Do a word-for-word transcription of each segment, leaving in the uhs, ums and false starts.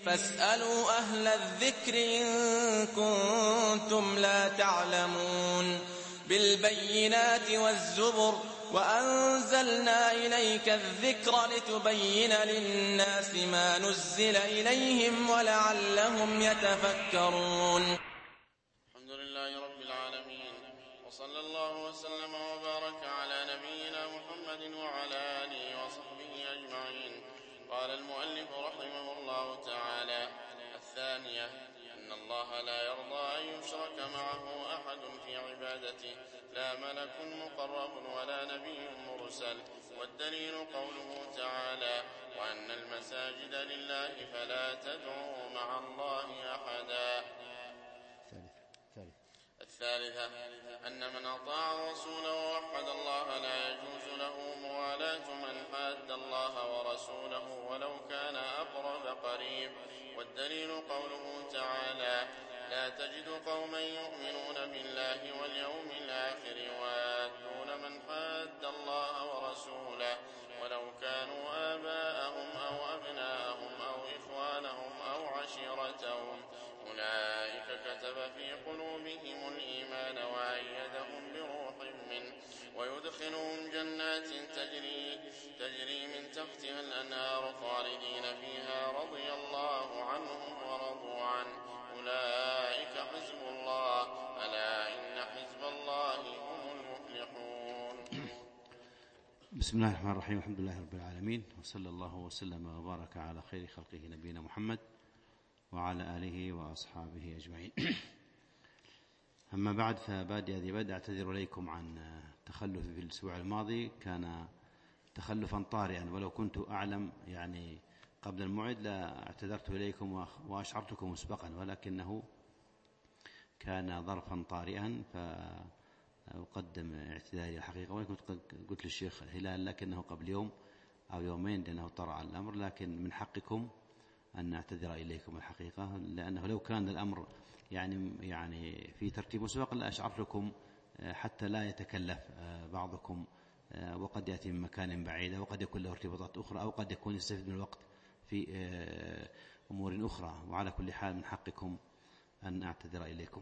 فاسألوا أهل الذكر إن كنتم لا تعلمون بالبينات والزبر وأنزلنا إليك الذكر لتبين للناس ما نزل إليهم ولعلهم يتفكرون. الحمد لله رب العالمين، وصلى الله وسلم وبارك على نبينا محمد وعلى آله وصحبه أجمعين. قال المؤلف رحمه الله تعالى: الثانية أن الله لا يرضى أن يشرك معه أحد في عبادته، لا ملك مقرب ولا نبي مرسل. والدليل قوله تعالى: وأن المساجد لله فلا تدعوا مع الله أحدا. الثالثة أن من أطاع الرسول ووحد الله لا يجوز له موالاة من حاد الله ورسوله ولو كان أقرب قريب. والدليل قوله تعالى: لا تجد قوما يؤمنون بالله واليوم الآخر يوادون من حاد الله ورسوله ولو كانوا آباءهم أو أبناءهم أو إخوانهم أو عشيرتهم، أولئك كتب في قلوبهم الإيمان وأيدهم بروح منه ويدخلهم جنات تجري, تجري من تحتها الأنهار خالدين فيها رضي الله عنهم ورضوا عنه، أولئك حزب الله، ألا إن حزب الله هم المفلحون. بسم الله الرحمن الرحيم. الحمد لله رب العالمين، وصلى الله وسلم وبارك على خير خلقه نبينا محمد وعلى آله وأصحابه أجمعين. أما بعد، فبادئ ذي بدء أعتذر إليكم عن تخلف في الأسبوع الماضي، كان تخلفا طارئا، ولو كنت أعلم يعني قبل الموعد لا اعتذرت إليكم وأشعرتكم مسبقا، ولكنه كان ظرفا طارئا فأقدم اعتذاري الحقيقة. وكنت قلت للشيخ هلال لكنه قبل يوم أو يومين لأنه طرأ الأمر، لكن من حقكم أن نعتذر إليكم الحقيقة، لأنه لو كان الأمر يعني يعني في ترتيب مسبق لأشعرتكم حتى لا يتكلف بعضكم، وقد يأتي من مكان بعيد، وقد يكون له ارتباطات أخرى، أو قد يكون يستفيد من الوقت في أمور أخرى. وعلى كل حال من حقكم أن أعتذر إليكم.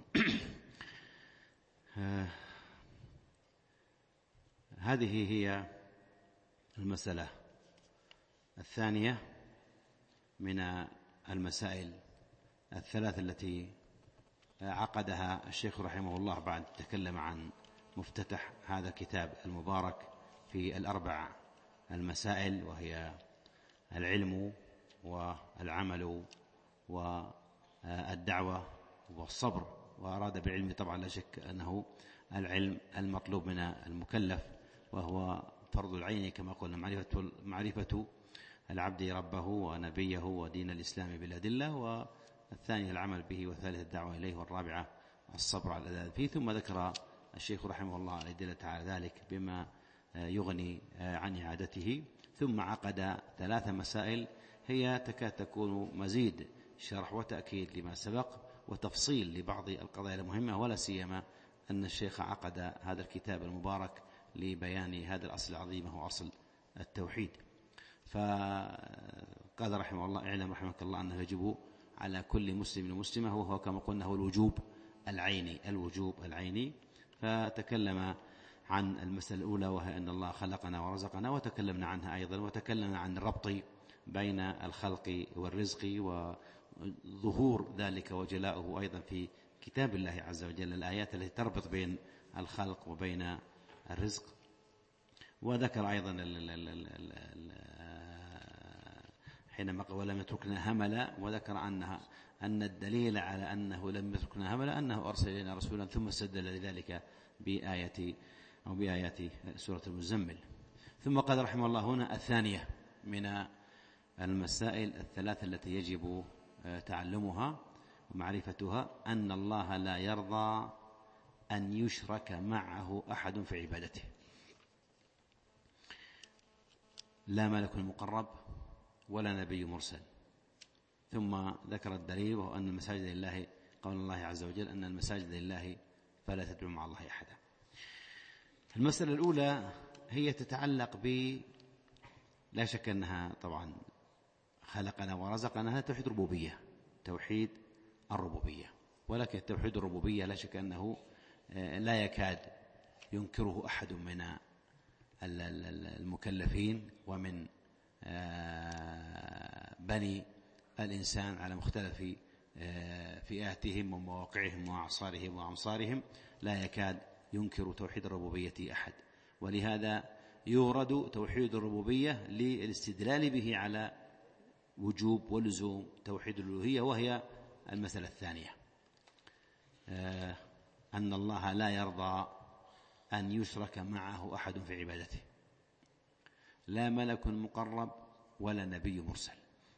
هذه هي المسألة الثانية من المسائل الثلاث التي عقدها الشيخ رحمه الله بعد تكلم عن مفتتح هذا الكتاب المبارك في الأربع المسائل، وهي العلم والعمل والدعوة والصبر. وأراد بالعلم طبعا لا شك أنه العلم المطلوب من المكلف، وهو فرض العين كما قلنا، معرفة, معرفة العبد ربه ونبيه ودين الإسلام بالأدلة، والثانية العمل به، والثالثة الدعوة إليه، والرابعة الصبر على الأذى فيه. ثم ذكر الشيخ رحمه الله الأدلة على ذلك بما يغني عن إعادته، ثم عقد ثلاث مسائل هي تكاد تكون مزيد شرح وتأكيد لما سبق وتفصيل لبعض القضايا المهمة، ولا سيما أن الشيخ عقد هذا الكتاب المبارك لبيان هذا الأصل العظيم هو أصل التوحيد. فقال رحمه الله: اعلم رحمك الله أنه يجب على كل مسلم ومسلمة، وهو كما قلنا هو الوجوب العيني الوجوب العيني. فتكلم عن المسألة الأولى، وهي أن الله خلقنا ورزقنا، وتكلمنا عنها أيضا، وتكلمنا عن الربط بين الخلق والرزق وظهور ذلك وجلاؤه أيضا في كتاب الله عز وجل، الآيات التي تربط بين الخلق وبين الرزق. وذكر أيضا حينما قال ولم يتركنا هملا، وذكر أنها أن الدليل على أنه لم يتركنا هملا أنه أرسل إلينا رسولا، ثم استدل لذلك بآية أو بآيات سورة المزمل. ثم قال رحمه الله هنا الثانية من المسائل الثلاثة التي يجب تعلمها ومعرفتها: أن الله لا يرضى أن يشرك معه أحد في عبادته، لا ملك مقرب ولا نبي مرسل. ثم ذكر الدليل، وهو أن المساجد لله، قول الله عز وجل: أن المساجد لله فلا تدعوا مع الله أحدا. المسألة الأولى هي تتعلق ب لا شك أنها طبعا خلقنا ورزقنا، هذا توحيد ربوبية، توحيد الربوبية. ولكن توحيد الربوبية لا شك أنه لا يكاد ينكره أحد من المكلفين ومن بني الإنسان على مختلف فئاتهم ومواقعهم وأعصارهم وأمصارهم، لا يكاد ينكر توحيد الربوبية أحد. ولهذا يورد توحيد الربوبية للاستدلال به على وجوب ولزوم توحيد الألوهية، وهي المسألة الثانية، أن الله لا يرضى أن يشرك معه أحد في عبادته، لا ملك مقرب ولا نبي مرسل.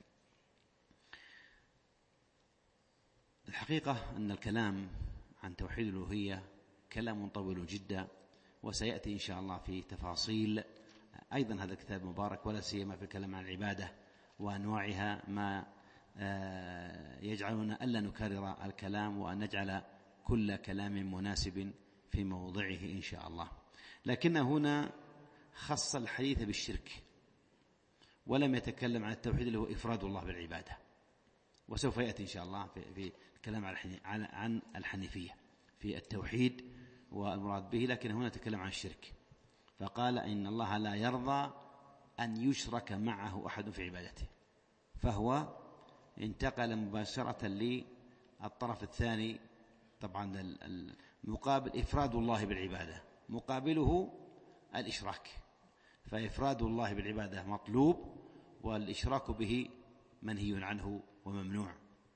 الحقيقة أن الكلام عن توحيد الألوهية كلام طويل جدا، وسيأتي إن شاء الله في تفاصيل أيضا هذا الكتاب مبارك، ولا سيما في الكلام عن العبادة وأنواعها ما يجعلنا ألا نكرر الكلام، وأن نجعل كل كلام مناسب في موضعه إن شاء الله. لكن هنا خص الحديث بالشرك ولم يتكلم عن التوحيد اللي هو إفراد الله بالعبادة، وسوف يأتي إن شاء الله في الكلام عن الحنيفية في التوحيد والمراد به، لكن هنا تكلم عن الشرك، فقال إن الله لا يرضى أن يشرك معه أحد في عبادته، فهو انتقل مباشرة للطرف الثاني. طبعا المقابل إفراد الله بالعبادة، مقابله الإشراك، فإفراد الله بالعبادة مطلوب والإشراك به منهي عنه وممنوع.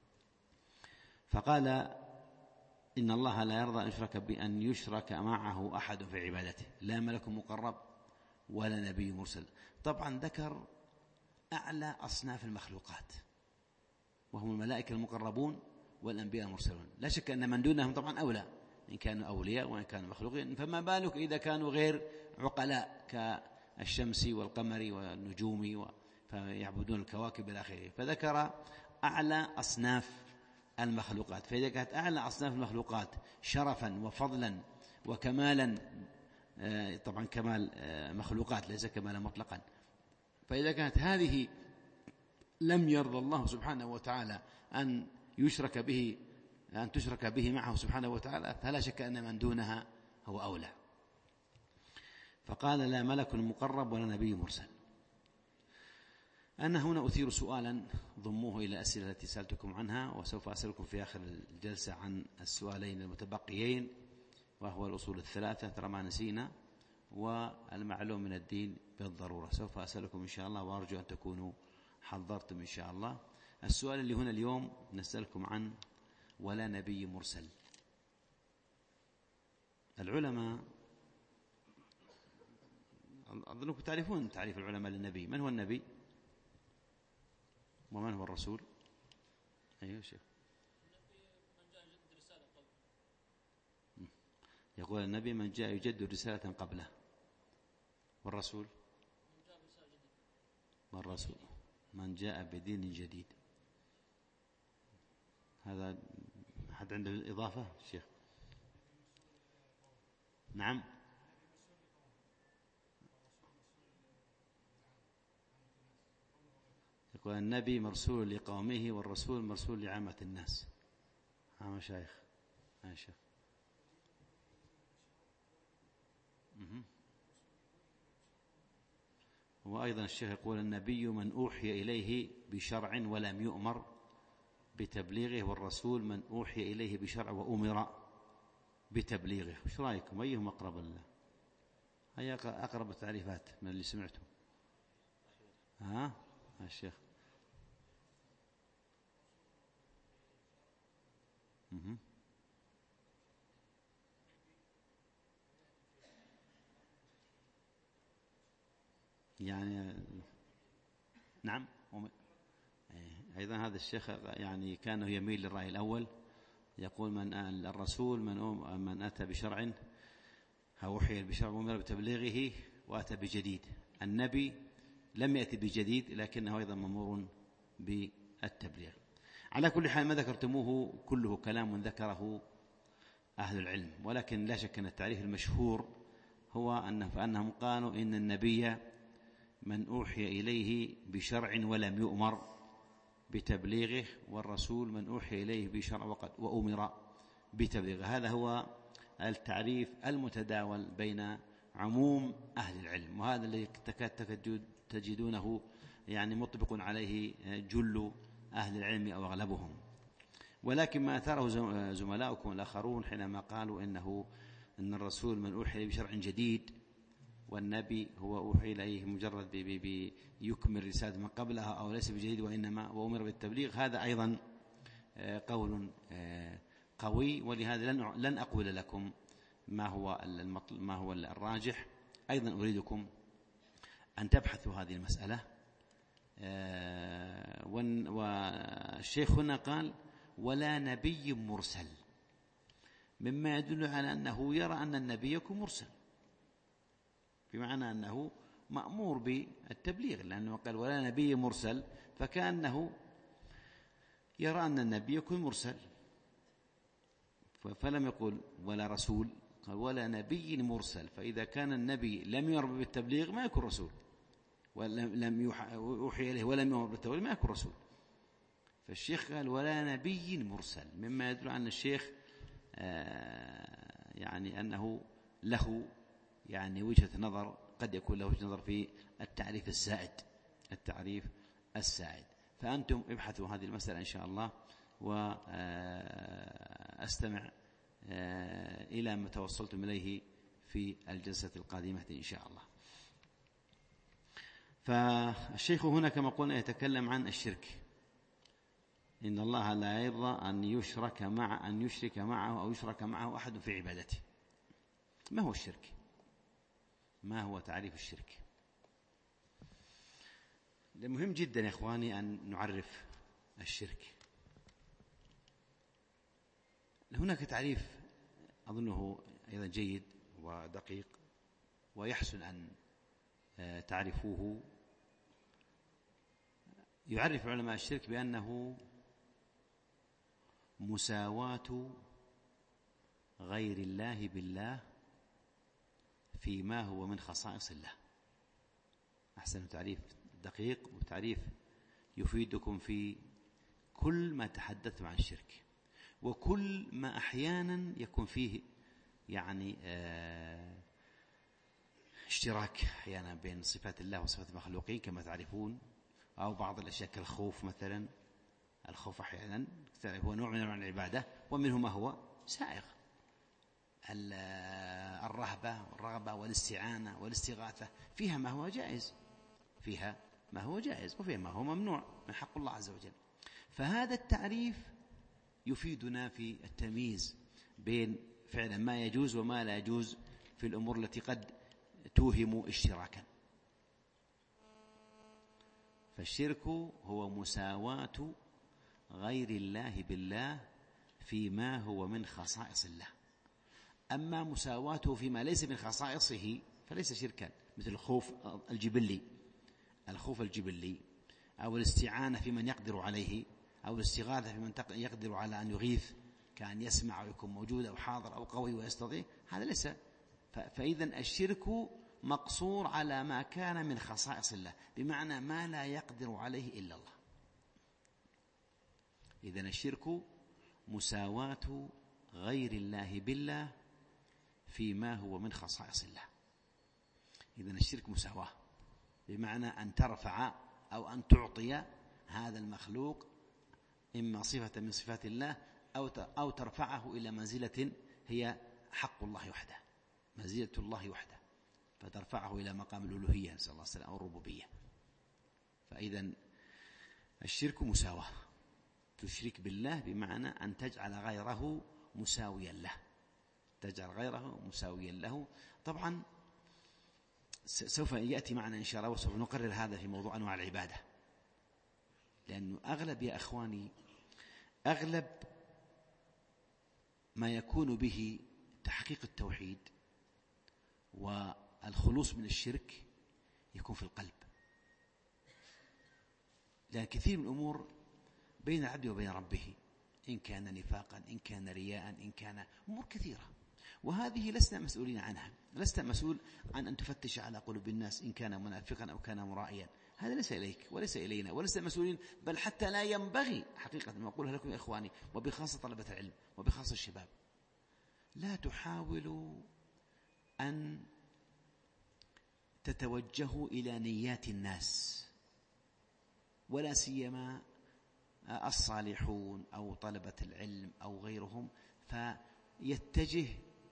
فقال إن الله لا يرضى أن يشرك بأن يشرك معه أحد في عبادته، لا ملك مقرب ولا نبي مرسل. طبعا ذكر أعلى أصناف المخلوقات وهم الملائكة المقربون والأنبياء المرسلون، لا شك أن من دونهم طبعا أولى إن كانوا أولياء وإن كانوا مخلوقين، فما بالك إذا كانوا غير عقلاء كالشمس والقمر والنجوم فيعبدون الكواكب إلى آخره. فذكر أعلى أصناف المخلوقات، فإذا كانت أعلى أصناف المخلوقات شرفا وفضلا وكمالا، طبعا كمال مخلوقات ليس كمالا مطلقا، فإذا كانت هذه لم يرضى الله سبحانه وتعالى أن يشرك به أن تشرك به معه سبحانه وتعالى، فلا شك أن من دونها هو أولى. فقال لا ملك مقرب ولا نبي مرسل. أنا هنا أثير سؤالا ضموه إلى الأسئلة التي سألتكم عنها، وسوف أسألكم في آخر الجلسة عن السؤالين المتبقيين، وهو الأصول الثلاثة ترى ما نسينا، والمعلوم من الدين بالضرورة. سوف أسألكم إن شاء الله، وأرجو أن تكونوا حضرتم إن شاء الله. السؤال اللي هنا اليوم نسألكم عن ولا نبي مرسل. العلماء أظنكم تعرفون تعريف العلماء للنبي. من هو النبي ومن هو الرسول؟ أيها شيخ. يقول النبي من جاء يجدد رسالة قبله، والرسول والرسول من جاء بدين جديد. هذا حد عنده الإضافة شيخ؟ نعم. يقول النبي مرسول لقومه والرسول مرسول لعامة الناس. ها مشايخ ها شيخ. وأيضا الشيخ يقول النبي من أوحي إليه بشرع ولم يؤمر بتبليغه، والرسول من أوحي إليه بشرع وأمر بتبليغه. وش رأيكم أيهم أقرب الله؟ هي أقرب التعريفات من اللي سمعته. ها الشيخ. مه. يعني نعم. أيضا هذا الشيخ يعني كان يميل للرأي الأول، يقول من الرسول من من أتى بشرع أوحي بشرع وأمر بتبليغه وأتى بجديد. النبي لم يأتي بجديد لكنه أيضا مأمور بالتبليغ. على كل حال ما ذكرتموه كله كلام ذكره أهل العلم، ولكن لا شك أن التعريف المشهور هو أنه فأنهم قالوا إن النبي من أوحي إليه بشرع ولم يؤمر بتبليغه، والرسول من أوحي إليه بشرع وقد وأمر بتبليغه. هذا هو التعريف المتداول بين عموم أهل العلم، وهذا الذي تكاد تجدونه يعني مطبق عليه جل أهل العلم أو أغلبهم. ولكن ما أثاره زملاؤكم الآخرون حينما قالوا إنه إن الرسول من أوحي إليه بشرع جديد، والنبي هو أوحي إليه مجرد بيكمل رسالة من قبلها أو ليس بجديد وإنما وأمر بالتبليغ، هذا أيضا قول قوي، ولهذا لن أقول لكم ما هو ما هو الراجح. أيضا أريدكم أن تبحثوا هذه المسألة. والشيخ هنا قال ولا نبي مرسل، مما يدل على أنه يرى أن النبي يكون مرسل، بمعنى أنه مأمور بالتبليغ، لأنه قال ولا نبي مرسل، فكأنه يرى أن النبي يكون مرسل، فلم يقول ولا رسول، قال ولا نبي مرسل. فإذا كان النبي لم يؤمر بالتبليغ ما يكون رسول، ولم يوحي إليه ولم يؤمر بالتبليغ ما يكون رسول. فالشيخ قال ولا نبي مرسل، مما يدل أن الشيخ يعني أنه له يعني وجهة نظر، قد يكون له وجهة نظر في التعريف السائد التعريف السائد فأنتم ابحثوا هذه المسألة إن شاء الله، وأستمع إلى ما توصلتم إليه في الجلسة القادمة إن شاء الله. فالشيخ هنا كما قلنا يتكلم عن الشرك، إن الله لا يرضى أن يشرك مع أن يشرك معه أو يشرك معه أحد في عبادته. ما هو الشرك؟ ما هو تعريف الشرك؟ مهم جدا يا إخواني أن نعرف الشرك. هناك تعريف أظنه أيضا جيد ودقيق ويحسن أن تعرفوه. يعرف علماء الشرك بأنه مساواة غير الله بالله فيما هو من خصائص الله. أحسن تعريف دقيق، وتعريف يفيدكم في كل ما تحدثتم عن الشرك، وكل ما أحيانا يكون فيه يعني اشتراك أحيانا بين صفات الله وصفات المخلوقين كما تعرفون، أو بعض الأشياء كالخوف مثلا. الخوف أحيانا هو نوع من العبادة، ومنه ما هو سائغ، الرهبة والرغبة والاستعانة والاستغاثة، فيها ما هو جائز فيها ما هو جائز وفيها ما هو ممنوع من حق الله عز وجل. فهذا التعريف يفيدنا في التمييز بين فعلا ما يجوز وما لا يجوز في الأمور التي قد توهم اشتراكا. فالشرك هو مساواة غير الله بالله فيما هو من خصائص الله. أما مساواته فيما ليس من خصائصه فليس شركا، مثل الخوف الجبلي الخوف الجبلي أو الاستعانة في من يقدر عليه، أو الاستغاثة في من يقدر على أن يغيث، كأن يسمع ويكون موجود أو حاضر أو قوي ويستطيع، هذا ليس. فإذا الشرك مقصور على ما كان من خصائص الله، بمعنى ما لا يقدر عليه إلا الله. إذن الشرك مساواة غير الله بالله فيما هو من خصائص الله. إذن الشرك مساواة، بمعنى أن ترفع أو أن تعطي هذا المخلوق إما صفة من صفات الله أو ترفعه إلى منزلة هي حق الله وحده، منزلة الله وحده، فترفعه إلى مقام الألوهية نسأل الله السلامة أو الربوبية. فإذا الشرك مساواة، تشرك بالله بمعنى أن تجعل غيره مساويا له، تجعل غيره مساويا له. طبعا سوف يأتي معنا إن شاء الله، وسوف نقرر هذا في موضوع أنواع العبادة، لأنه أغلب يا أخواني أغلب ما يكون به تحقيق التوحيد والخلوص من الشرك يكون في القلب. لأن كثير من الأمور بين العبد وبين ربه، إن كان نفاقا، إن كان رياء، إن كان أمور كثيرة، وهذه لسنا مسؤولين عنها. لست مسؤول عن أن تفتش على قلوب الناس إن كان منافقا أو كان مرائيا، هذا ليس إليك وليس إلينا وليس المسؤولين، بل حتى لا ينبغي حقيقة ما أقولها لكم يا إخواني، وبخاصة طلبة العلم وبخاصة الشباب، لا تحاولوا أن تتوجهوا إلى نيات الناس، ولا سيما الصالحون أو طلبة العلم أو غيرهم، فيتجه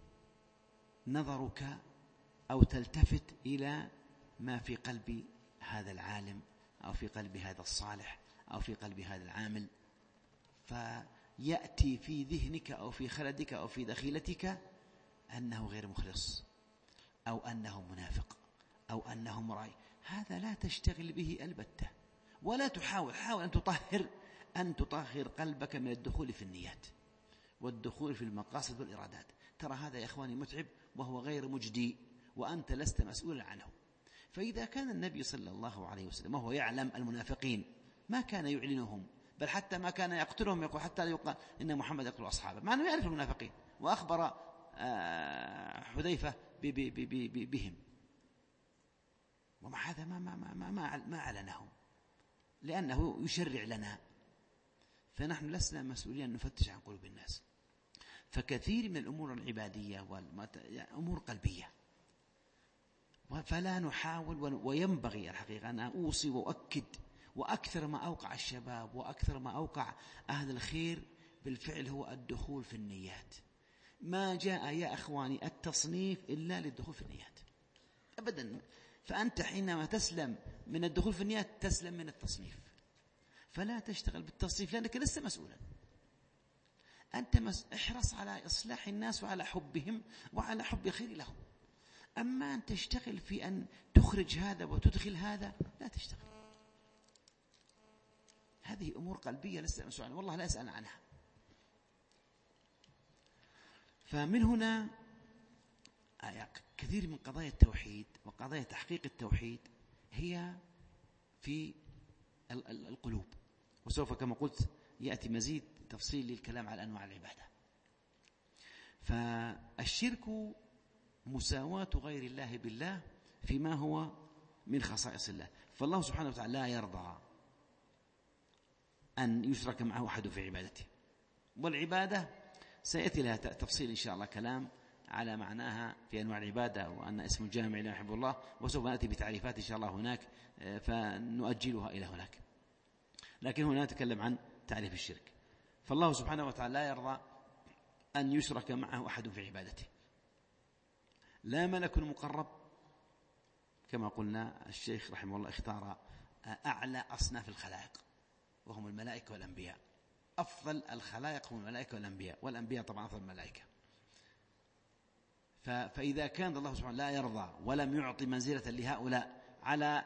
نظرك أو تلتفت إلى ما في قلب هذا العالم أو في قلب هذا الصالح أو في قلب هذا العامل، فيأتي في ذهنك أو في خلدك أو في دخيلتك أنه غير مخلص أو أنه منافق أو أنه مرائي. هذا لا تشتغل به البتة، ولا تحاول حاول أن تطهر أن تطهر قلبك من الدخول في النيات والدخول في المقاصد والإرادات. ترى هذا يا إخواني متعب وهو غير مجدي، وأنت لست مسؤولا عنه. فإذا كان النبي صلى الله عليه وسلم وهو يعلم المنافقين ما كان يعلنهم، بل حتى ما كان يقتلهم، يقول حتى لا يقال إن محمد يقتل أصحابه، مع أنه يعرف المنافقين، وأخبر حذيفة بهم، ومع هذا ما, ما, ما, ما, ما أعلنهم لأنه يشرع لنا. فنحن لسنا مسؤولين أن نفتش عن قلوب الناس. فكثير من الأمور العبادية أمور قلبية، فلا نحاول، وينبغي الحقيقة أن أوصي وأؤكد، وأكثر ما أوقع الشباب وأكثر ما أوقع أهل الخير بالفعل هو الدخول في النيات. ما جاء يا أخواني التصنيف إلا للدخول في النيات أبدا. فأنت حينما تسلم من الدخول في النيات تسلم من التصنيف، فلا تشتغل بالتصنيف لأنك لست مسؤولا. أنت مس... احرص على إصلاح الناس وعلى حبهم وعلى حب خير لهم. أما أن تشتغل في أن تخرج هذا وتدخل هذا، لا تشتغل. هذه أمور قلبية لست مسؤولا، والله لا أسأل عنها. فمن هنا كثير من قضايا التوحيد وقضايا تحقيق التوحيد هي في القلوب، وسوف كما قلت يأتي مزيد تفصيل للكلام على أنواع العبادة. فالشرك مساواة غير الله بالله فيما هو من خصائص الله. فالله سبحانه وتعالى لا يرضى أن يشرك معه أحد في عبادته، والعبادة سيأتي لها تفصيل إن شاء الله كلام على معناها في أنواع العبادة، وأن اسم جامع لما يحب الله، وسوف نأتي بتعريفات إن شاء الله هناك، فنؤجلها إلى هناك. لكن هنا نتكلم عن تعريف الشرك. فالله سبحانه وتعالى لا يرضى أن يشرك معه أحد في عبادته، لا ملك مقرب، كما قلنا الشيخ رحمه الله اختار أعلى أصناف الخلائق وهم الملائكة والأنبياء. أفضل الخلائق هم الملائكة والأنبياء، والأنبياء طبعا أفضل الملائكة. فإذا كان الله سبحانه لا يرضى ولم يعطي منزلة لهؤلاء على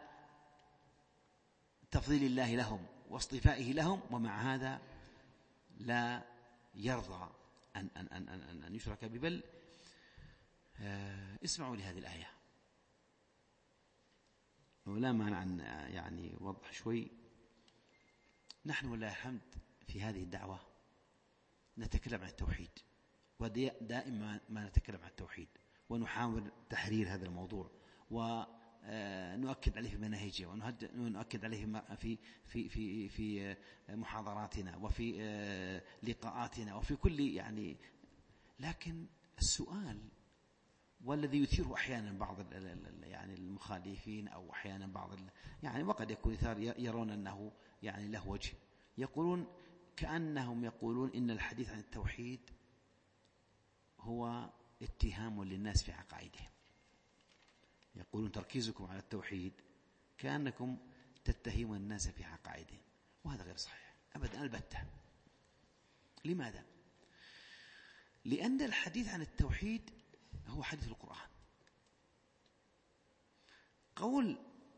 تفضيل الله لهم واصطفائه لهم، ومع هذا لا يرضى أن, أن, أن, أن, أن يشرك به. بل اسمعوا لهذه الآية، ولا مانع عن يعني وضح شوي. نحن ولله الحمد في هذه الدعوة نتكلم عن التوحيد، ودائما ما نتكلم عن التوحيد ونحاول تحرير هذا الموضوع ونؤكد عليه في مناهجه، ونؤكد عليه في في في في محاضراتنا وفي لقاءاتنا وفي كل يعني. لكن السؤال والذي يثيره أحيانا بعض يعني المخالفين أو أحيانا بعض يعني وقد يكون يثار يرون أنه يعني له وجه، يقولون كأنهم يقولون إن الحديث عن التوحيد هو اتهام للناس في عقائدهم. يقولون تركيزكم على التوحيد كأنكم تتهمون الناس في عقائدهم، وهذا غير صحيح أبدا البتة. لماذا؟ لأن الحديث عن التوحيد هو حديث القرآن. قول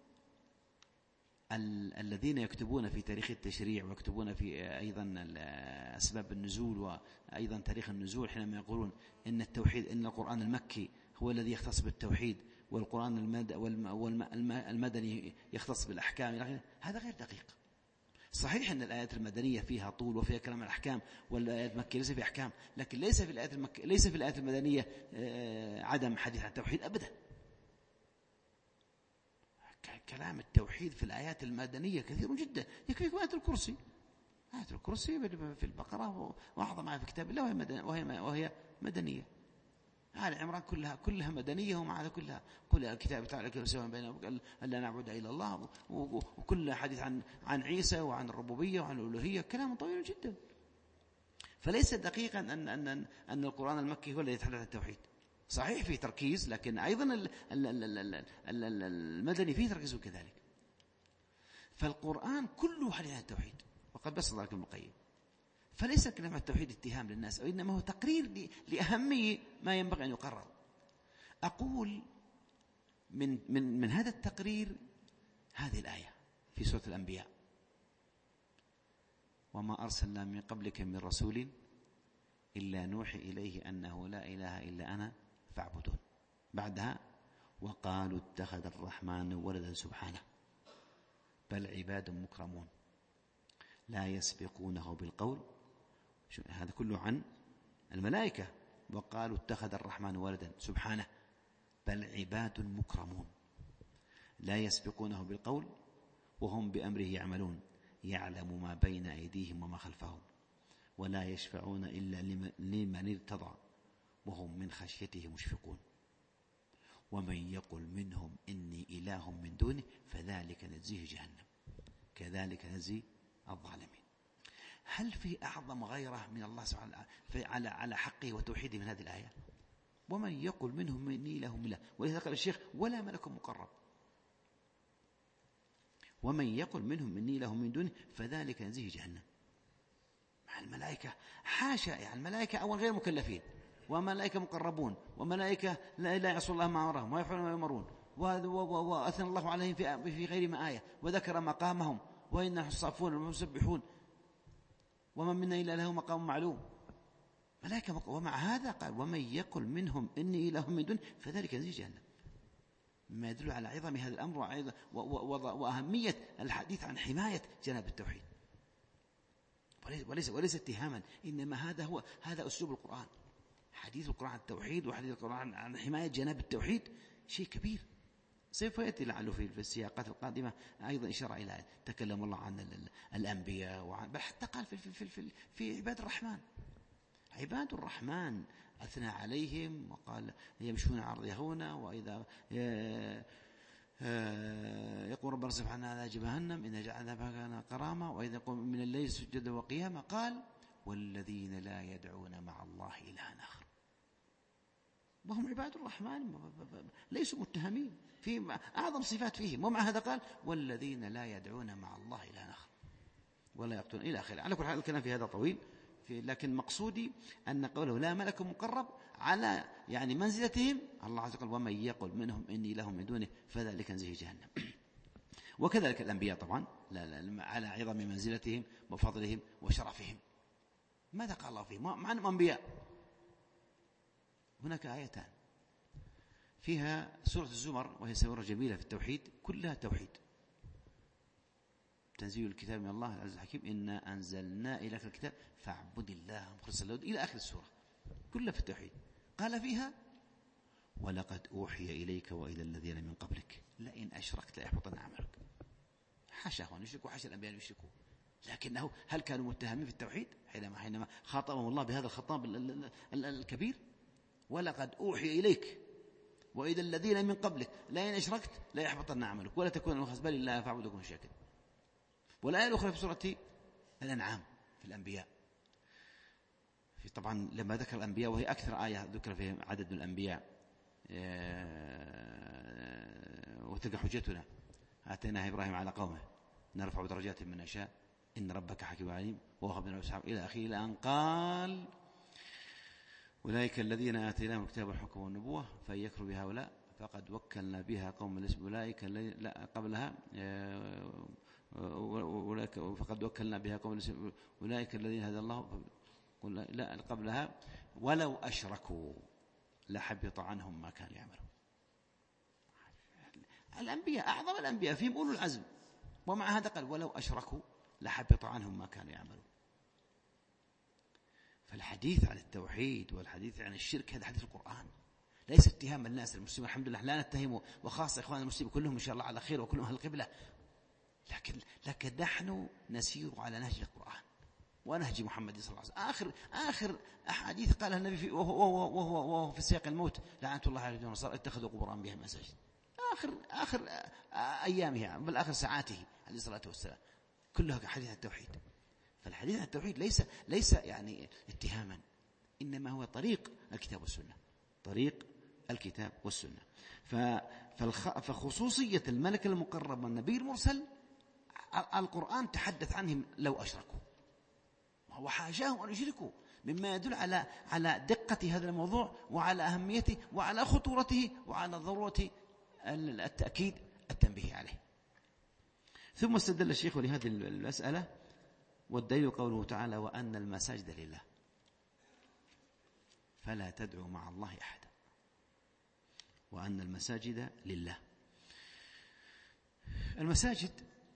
ال- الذين يكتبون في تاريخ التشريع ويكتبون في أيضا أسباب النزول وأيضا تاريخ النزول، حينما يقولون إن التوحيد إن القرآن المكي هو الذي يختص بالتوحيد والقرآن المدني يختص بالأحكام، هذا غير دقيق. صحيح أن الآيات المدنية فيها طول وفيها كلام الأحكام، والآيات المكية ليس في أحكام، لكن ليس في الآيات المكية ليس في الآيات المدنية عدم حديث عن التوحيد أبدا. كلام التوحيد في الآيات المدنية كثير جدا، يكفيكم آية الكرسي. آية الكرسي في البقرة وأعظم آية في كتاب الله وهي وهي مدنية. آل عمران كلها كلها مدنية، ومع هذا كلها كل الكتاب تعالى كل سواء بين ألا نعبد إلا الله، وكل حديث عن عن عيسى وعن الربوبية وعن الألوهية، كلام طويل جدا. فليس دقيقا أن أن أن القرآن المكي هو الذي يتحدث عن التوحيد. صحيح فيه تركيز، لكن أيضا المدني فيه تركيز كذلك. فالقرآن كله حديث عن التوحيد، وقد بسط ذلك ابن القيم. فليس كلمة التوحيد اتهام للناس، وإنما هو تقرير لأهمية ما ينبغي أن يقرر. أقول من من من هذا التقرير هذه الآية في سورة الأنبياء: وما أرسلنا من قبلك من رسول إلا نوحي إليه أنه لا إله إلا أنا فاعبدون. بعدها: وقالوا اتخذ الرحمن ولدا سبحانه بل عباد مكرمون لا يسبقونه بالقول. هذا كله عن الملائكة. وقالوا اتخذ الرحمن ولدا سبحانه بل عباد مكرمون لا يسبقونه بالقول وهم بأمره يعملون يعلم ما بين أيديهم وما خلفهم ولا يشفعون إلا لمن ارتضى وهم من خشيته مشفقون ومن يقل منهم إني إله من دونه فذلك نجزيه جهنم كذلك نجزي الظالمين. هل في أعظم غيرة من الله سبحانه على على حقه وتوحيده من هذه الآية؟ ومن يقل منهم إني إله من الله. ولذلك قال الشيخ: ولا ملك مقرب. ومن يقل منهم إني إله من دونه فذلك نجزيه جهنم. مع الملائكة حاشا، يعني الملائكة أول غير مكلفين، وملائكة مقربون، وملائكة لا يعصون الله ما أمرهم ويفعلون ما يؤمرون، وأثنى الله عليهم في غير ما آية وذكر مقامهم وإنهم الصافون والمسبحون ومن منا إلا له مقام معلوم. ملائكة مق... ومع هذا قال: ومن يقل منهم إني إله من دون فذلك نجزيه جهنم. ما يدل على عظم هذا الأمر و... و... و... وأهمية الحديث عن حماية جناب التوحيد. وليس وليس, وليس اتهاما، إنما هذا هو هذا أسلوب القرآن. حديث القرآن عن التوحيد وحديث القرآن عن حماية جناب التوحيد شيء كبير. سوف يأتي لعله في السياقات القادمة أيضا إشارة إلى تكلم الله عن الأنبياء وعن بل حتى قال في, في, في, في عباد الرحمن. عباد الرحمن أثنى عليهم وقال: يمشون عرض هونا، وإذا يقول ربنا سبحانه على جهنم إن جعلنا بها قراما، وإذا يقوم من الليل سجدا وقياما قال: والذين لا يدعون مع الله إلها آخر. وهم عباد الرحمن ليسوا متهمين في أعظم صفات فيهم، ومع هذا قال: والذين لا يدعون مع الله إلها آخر ولا يقتلون إلى آخره. على كل حال الكلام في هذا طويل، في لكن مقصودي أن قوله لا ملك مقرب على يعني منزلتهم. الله عز وجل: ومن يقل منهم إني له من دونه فذلك نجزيه جهنم. وكذلك الأنبياء طبعا على عظم منزلتهم وفضلهم وشرفهم. ماذا قال الله فيهم مع أنهم أنبياء؟ هناك آيتان فيها سورة الزمر، وهي سورة جميلة في التوحيد، كلها توحيد. تنزيل الكتاب من الله العزيز الحكيم إنا أنزلنا إليك الكتاب فاعبد الله مخلصا له إلى آخر السورة، كلها في التوحيد. قال فيها: ولقد أوحي إليك وإلى الذين من قبلك لئن أشركت ليحبطن عملك. حاشا أن يشركوا، حاشا الأنبياء أن يشركوا، لكنه هل كانوا متهمين في التوحيد حينما حينما خاطبهم الله بهذا الخطاب الكبير؟ ولقد أوحي إليك وإذا الذين من قبلك لئن أشركت لا يحبطن عملك ولا تكون من الخاسرين بل الله فاعبده شاكرا. والآية الأخرى في سورة الأنعام في الأنبياء، في طبعا لما ذكر الأنبياء وهي أكثر آية ذكر فيها عدد من الأنبياء، وتلك حجتنا آتيناها إبراهيم على قومه نرفع درجات من نشاء إن ربك حكيم عليم ووهبنا له إسحاق إلى آخره، إلى أن قال: أولئك الذين آتيناهم الكتاب والحكم والنبوة فإن يكفروا بهؤلاء فقد وكلنا بها قوم ليسوا أولئك لا قبلها فقد وكلنا بها قوم أولئك الذين هدى الله لا قبلها ولو أشركوا لحبط عنهم ما كانوا يعملون. الأنبياء أعظم الأنبياء فيهم أولو العزم، ومع هذا قال: ولو أشركوا لحبط عنهم ما كانوا يعملون. فالحديث عن التوحيد والحديث عن الشرك هذا حديث القرآن، ليس اتهام الناس المسلمين، الحمد لله لا نتهم، وخاصة إخوان المسلمين كلهم إن شاء الله على خير وكلهم أهل القبلة، لكن لكن نحن نسير على نهج القرآن ونهج محمد صلى الله عليه وسلم. آخر آخر أحاديث قالها النبي في وهو, وهو, وهو, وهو في سياق الموت: لعنة الله على اليهود والنصارى اتخذوا قبور أنبيائهم مساجد. آخر آخر أيامه، بل آخر ساعاته عليه الصلاة والسلام، كلها حديث التوحيد. فالحديث عن التوحيد ليس ليس يعني اتهاما، إنما هو طريق الكتاب والسنة، طريق الكتاب والسنة. فخصوصية الملك المقرب والنبي المرسل القرآن تحدث عنهم لو أشركوا، وحاشاهم أن يشركوا، مما يدل على على دقة هذا الموضوع وعلى أهميته وعلى خطورته وعلى ضرورة التأكيد التنبيه عليه. ثم استدل الشيخ لهذه المسألة والدليل قوله تعالى: وأن المساجد لله فلا تدعوا مع الله أحدا. وأن المساجد لله. المساجد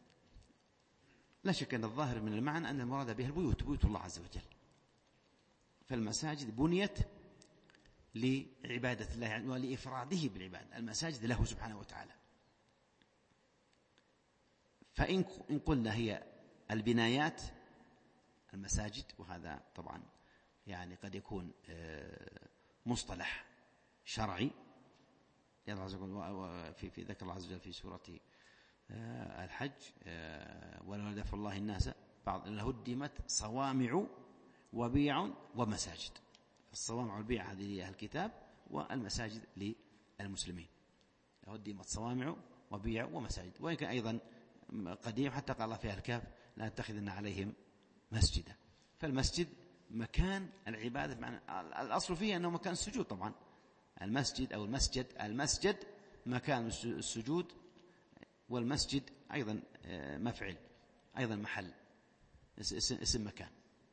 لا شك أن الظاهر من المعنى أن المراد بها البيوت، بيوت الله عز وجل. فالمساجد بنيت لعبادة الله ولإفراده بالعبادة، المساجد له سبحانه وتعالى. فإن قلنا هي البنايات المساجد، وهذا طبعا يعني قد يكون مصطلح شرعي في في ذكر الله عز وجل في سورة الحج: ولولا دفع الله الناس بعض لهدمت صوامع وبيع ومساجد. الصوامع والبيع هذه لأهل الكتاب، والمساجد للمسلمين. لهدمت صوامع وبيع ومساجد. وإن كان أيضا قديم حتى قال الله في الكهف: لا نتخذن عليهم مسجدا. فالمسجد مكان العبادة، بمعنى الأصل فيه أنه مكان السجود. طبعا المسجد أو المسجد المسجد مكان السجود، والمسجد أيضا مفعل، أيضا محل، اسم مكان.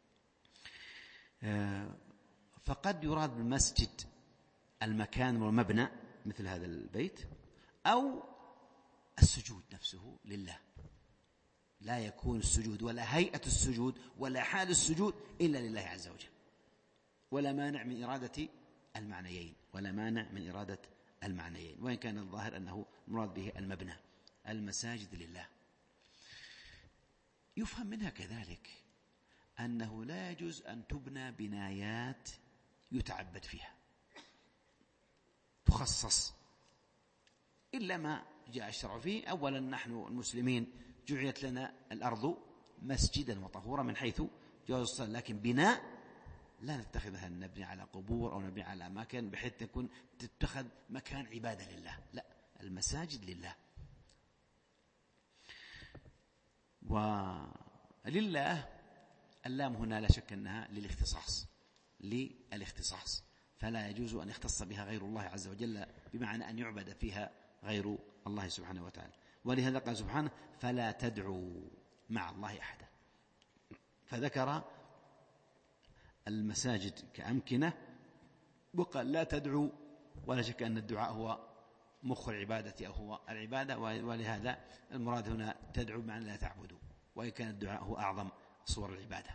فقد يراد بالمسجد المكان والمبنى مثل هذا البيت، أو السجود نفسه لله. لا يكون السجود ولا هيئة السجود ولا حال السجود إلا لله عز وجل، ولا مانع من إرادة المعنيين ولا مانع من إرادة المعنيين وإن كان الظاهر أنه مراد به المبنى. المساجد لله. يفهم منها كذلك أنه لا يجوز أن تبنى بنايات يتعبد فيها تخصص إلا ما جاء الشرع فيه. أولا نحن المسلمين جعلت لنا الأرض مسجدا وطهورا من حيث جواز الصلاة، لكن بناء لا نتخذها نبني على قبور أو نبني على أماكن بحيث تكون تتخذ مكان عبادة لله، لا، المساجد لله. ولله اللام هنا لا شك أنها للاختصاص، للاختصاص، فلا يجوز أن يختص بها غير الله عز وجل، بمعنى أن يعبد فيها غير الله سبحانه وتعالى. ولهذا قال سبحانه: فلا تدعوا مع الله أحدا. فذكر المساجد كأمكنة وقال لا تدعوا، ولا شك أن الدعاء هو مخ العبادة أو هو العبادة، ولهذا المراد هنا تدعوا بمعنى لا تعبدوا، وإن كان الدعاء هو أعظم صور العبادة.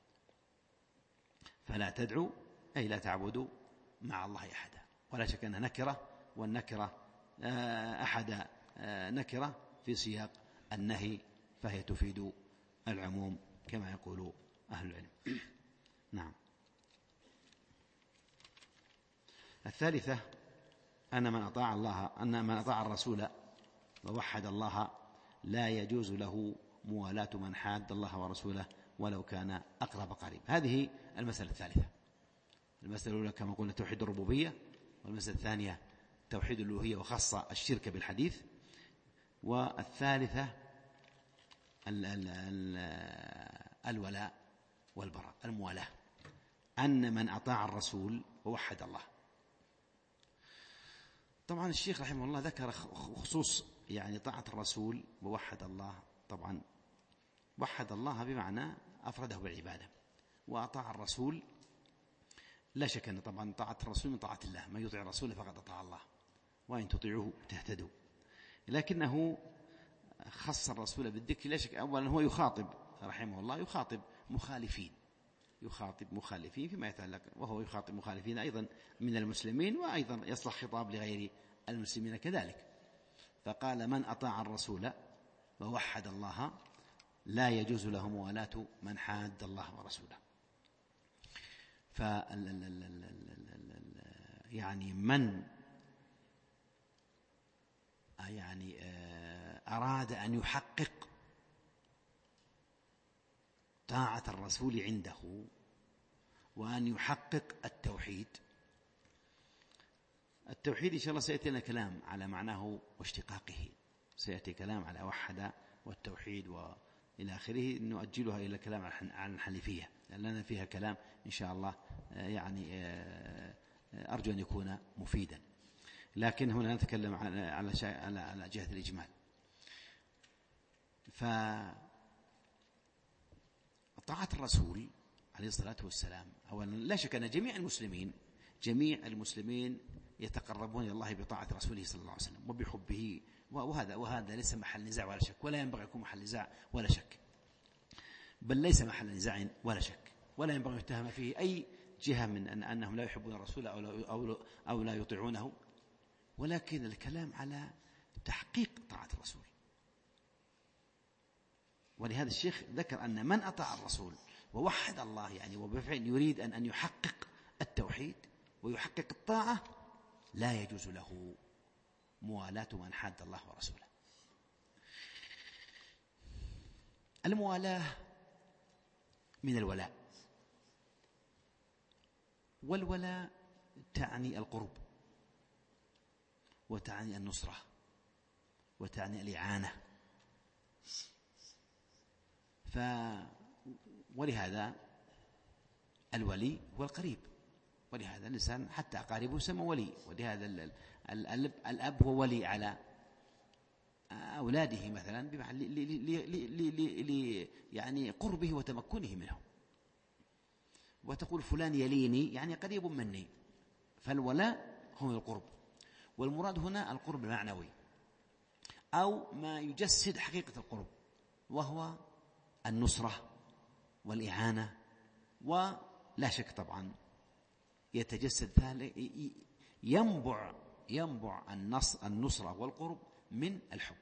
فلا تدعوا أي لا تعبدوا مع الله أحدا، ولا شك أنها نكرة، والنكرة أحد نكرة في سياق النهي، فهي تفيد العموم كما يقول أهل العلم. نعم. الثالثة أن من أطاع الله أن من أطاع الرسول ووحد الله لا يجوز له موالاة من حاد الله ورسوله ولو كان أقرب قريب. هذه المسألة الثالثة. المسألة الأولى كما قلنا توحيد الربوبية، والمسألة الثانية توحيد الألوهية وخاصة الشرك بالحديث، والثالثة ال ال ال الولاء والبراء، الموالاة، أن من أطاع الرسول ووحد الله. طبعا الشيخ رحمه الله ذكر خصوص يعني طاعة الرسول ووحد الله. طبعا وحد الله بمعنى أفرده بالعبادة، وأطاع الرسول لا شك أن طبعا طاعة الرسول من طاعة الله، ما يطيع الرسول فقد أطاع الله، وإن تطيعوه تهتدوا. لكنه خص الرسول بالذكر لا شك. أولا هو يخاطب رحمه الله يخاطب مخالفين يخاطب مخالفين فيما يتعلق، وهو يخاطب مخالفين أيضا من المسلمين، وأيضا يصلح خطاب لغير المسلمين كذلك. فقال: من أطاع الرسول ووحد الله لا يجوز له موالاة من حاد الله ورسوله. ف يعني من يعني أراد أن يحقق طاعة الرسول عنده وأن يحقق التوحيد. التوحيد إن شاء الله سيأتي لنا كلام على معناه واشتقاقه، سيأتي كلام على وحد والتوحيد وإلى آخره، نؤجلها إلى الكلام عن الحنيفية لأننا فيها كلام إن شاء الله، يعني أرجو أن يكون مفيدا، لكن هنا نتكلم على على على جهة الإجمال. فطاعة الرسول عليه الصلاة والسلام أولا لا شك أن جميع المسلمين جميع المسلمين يتقربون إلى الله بطاعة رسوله صلى الله عليه وسلم وبحبه، وهذا وهذا ليس محل نزاع ولا شك، ولا ينبغي يكون محل نزاع ولا شك، بل ليس محل نزاع ولا شك، ولا ينبغي يتهم فيه أي جهة من أن أنهم لا يحبون الرسول أو لا, أو أو لا يطيعونه، ولكن الكلام على تحقيق طاعة الرسول. ولهذا الشيخ ذكر أن من أطاع الرسول ووحد الله يعني وبفعل يريد أن أن يحقق التوحيد ويحقق الطاعة لا يجوز له موالاة من حاد الله ورسوله. الموالاة من الولاء، والولاء تعني القرب وتعني النصرة وتعني الإعانة. ف ولهذا الولي هو القريب، ولهذا الإنسان حتى أقاربه يسمى ولي، ولهذا الأب هو ولي على أولاده مثلا يعني قربه وتمكنه منه، وتقول فلان يليني يعني قريب مني، فالولاء هو القرب، والمراد هنا القرب المعنوي أو ما يجسد حقيقة القرب، وهو النصرة والإعانة، ولا شك طبعا يتجسد ينبع ينبع النصرة والقرب من الحب.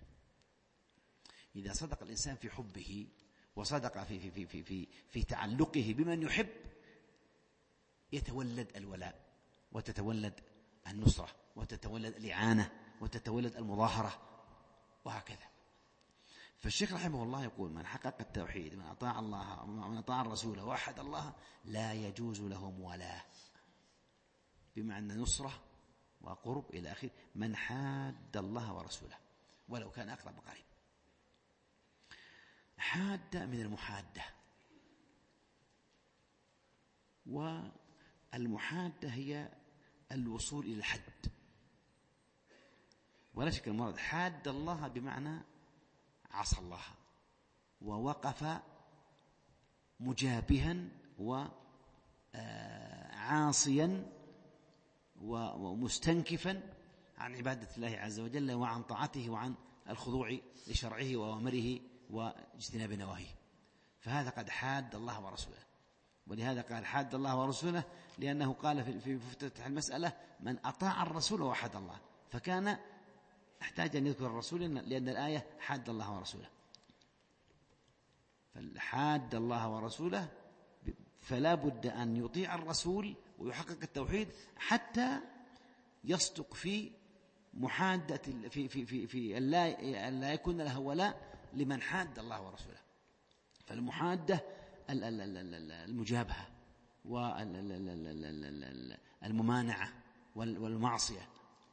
إذا صدق الإنسان في حبه وصدق في في في في في, في تعلقه بمن يحب يتولد الولاء وتتولد النصرة وتتولد الإعانة وتتولد المظاهرة وهكذا. فالشيخ رحمه الله يقول: من حقق التوحيد من أطاع الله ومن أطاع الرسول ووحد الله لا يجوز له موالاه، بمعنى نصرة وقرب إلى آخره، من حاد الله ورسوله ولو كان أقرب قريب. حاد من المحادة، والمحادة هي الوصول إلى الحد، ولا شك المراد حاد الله بمعنى عصى الله ووقف مجابها وعاصيا ومستنكفا عن عبادة الله عز وجل وعن طاعته وعن الخضوع لشرعه وأمره واجتناب نواهيه، فهذا قد حاد الله ورسوله. ولهذا قال حاد الله ورسوله، لأنه قال في فتح المسألة: من أطاع الرسول ووحد الله، فكان احتاج أن يذكر الرسول لأن الآية حاد الله ورسوله، فحاد الله ورسوله فلا بد أن يطيع الرسول ويحقق التوحيد حتى يصدق في محادة في في في في أن لا يكون له ولاء لمن حاد الله ورسوله. فالمحادة المجابهة والممانعة والمعصية.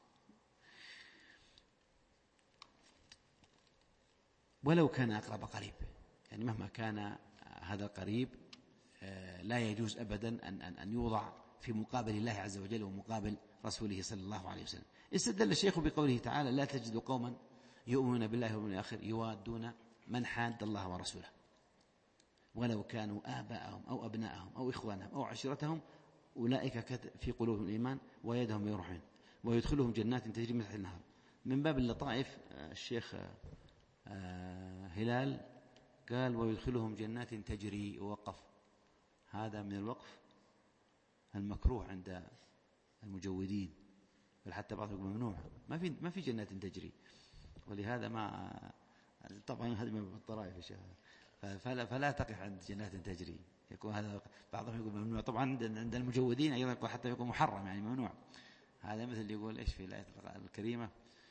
ولو كان أقرب قريب، يعني مهما كان هذا القريب لا يجوز أبدا أن أن يوضع في مقابل الله عز وجل ومقابل رسوله صلى الله عليه وسلم. استدل الشيخ بقوله تعالى: لا تجد قوما يؤمنون بالله واليوم الآخر يوادون من حاد الله ورسوله ولو كانوا آباءهم أو أبناءهم أو إخوانهم أو عشيرتهم أولئك في قلوبهم الإيمان ويدهم يروحون ويدخلهم جنات تجري من تحتها الأنهار. من باب اللطائف الشيخ هلال قال: ويدخلهم جنات تجري، ووقف هذا من الوقف المكروه عند المجودين، بل حتى بعضهم يقول ممنوع، ما في ما في جنات تجري. ولهذا ما طبعا هذا من الطرائف فلا فلا تقف عند جنات تجري، يكون هذا بعضهم يقول ممنوع. طبعا عند المجودين أيضا يقول حتى يقول محرم يعني ممنوع. هذا مثل يقول إيش في الآية الكريمة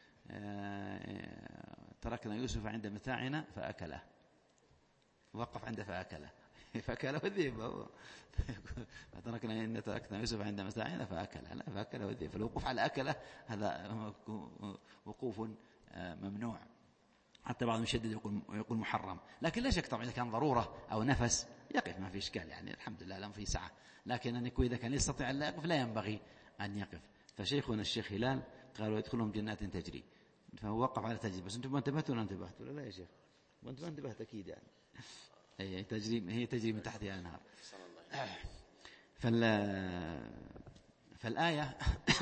تركنا يوسف عند متاعنا فأكله، وقف عند فأكله فأكله الذئب. تركنا إن تركنا يوسف عند متاعنا فأكله، لا فأكله الذئب. فالوقوف على أكله هذا وقوف ممنوع. حتى بعضهم يشدد يقول يقول محرم، لكن لا شك طبعا إذا كان ضرورة أو نفس يقف ما في إشكال، يعني الحمد لله لم في سعة. لكن أن يكون إذا كان يستطيع أن لا يقف لا ينبغي أن يقف. فشيخنا الشيخ هلال قالوا يدخلهم جنات تجري، فهو وقف على تجري. بس أنتم ما انتبهتوا ولا انتبهتوا؟ لا يا شيخ، وأنتم ما انتبهت أكيد يعني. هي تجري هي تجري من تحتها أنهار. فال فالآية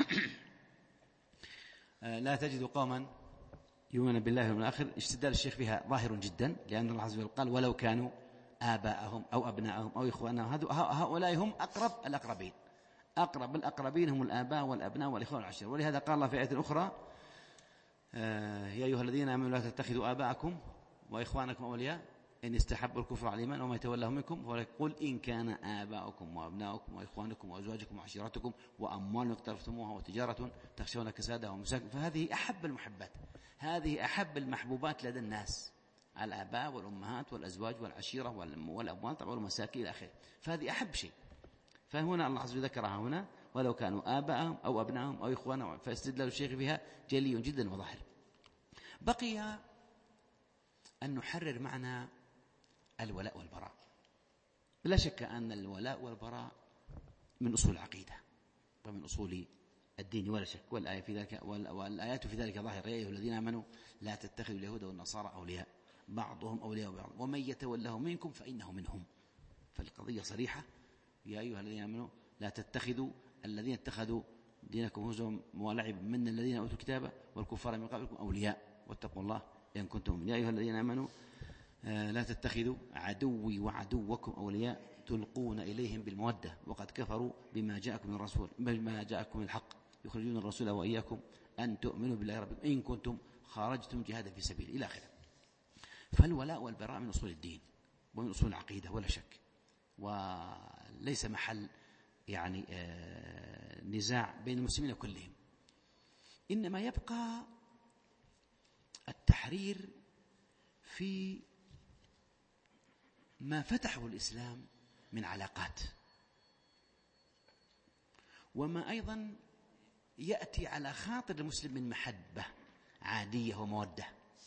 لا تجد قوما يؤمنون بالله واليوم الآخر، استدلال الشيخ فيها ظاهر جدا، لأن الله عز وجل قال ولو كانوا آباءهم أو أبناءهم أو إخوانهم، هؤلاء هم أقرب الأقربين. أقرب الأقربين هم الآباء والأبناء والإخوان والعشيرة. ولهذا قال الله في آية أخرى يا أيها الذين آمنوا لا تتخذوا آباءكم وإخوانكم أولياء إن استحبوا الكفر على الإيمان وما يتولهم منكم، ويقول إن كان آباؤكم وأبناؤكم وإخوانكم وأزواجكم وعشيرتكم وأموال اقترفتموها وتجارة تخشون كسادها ومساكن. فهذه أحب المحبات، هذه أحب المحبوبات لدى الناس، الآباء والأمهات والأزواج والعشيرة والأموال طبعا والمساكين إلى آخره. فهذه أحب شيء. فهنا الله عز وجل ذكرها هنا ولو كانوا آباءهم أو أبنائهم أو إخوانهم، فاستدلال الشيخ بها جلي جدا وظاهر. بقي أن نحرر معنى الولاء والبراء. لا شك أن الولاء والبراء من أصول العقيدة ومن أصول الدين ولا شك، والآية في ذلك والآيات في ذلك ظاهرة. يا أيها الذين آمنوا لا تتخذوا اليهود والنصارى أولياء بعضهم أولياء بعض ومن يتوله منكم فإنه منهم. فالقضية صريحة، يا أيها الذين آمنوا لا تتخذوا الذين اتخذوا دينكم هزوا ولعبا من الذين أوتوا الكتاب والكفار من قبلكم أولياء واتقوا الله إن كنتم مؤمنين. يا أيها الذين آمنوا لا تتخذوا عدوي وعدوكم أولياء تلقون إليهم بالمودة وقد كفروا بما جاءكم من الرسول بما جاءكم من الحق يخرجون الرسول وإياكم أن تؤمنوا بالله ربكم إن كنتم خرجتم جهادا في سبيله إلى آخره. فالولاء والبراء من أصول الدين ومن أصول العقيدة ولا شك، وليس محل يعني نزاع بين المسلمين كلهم. إنما يبقى التحرير في ما فتحه الإسلام من علاقات، وما أيضا يأتي على خاطر المسلم من محبة عادية ومودة.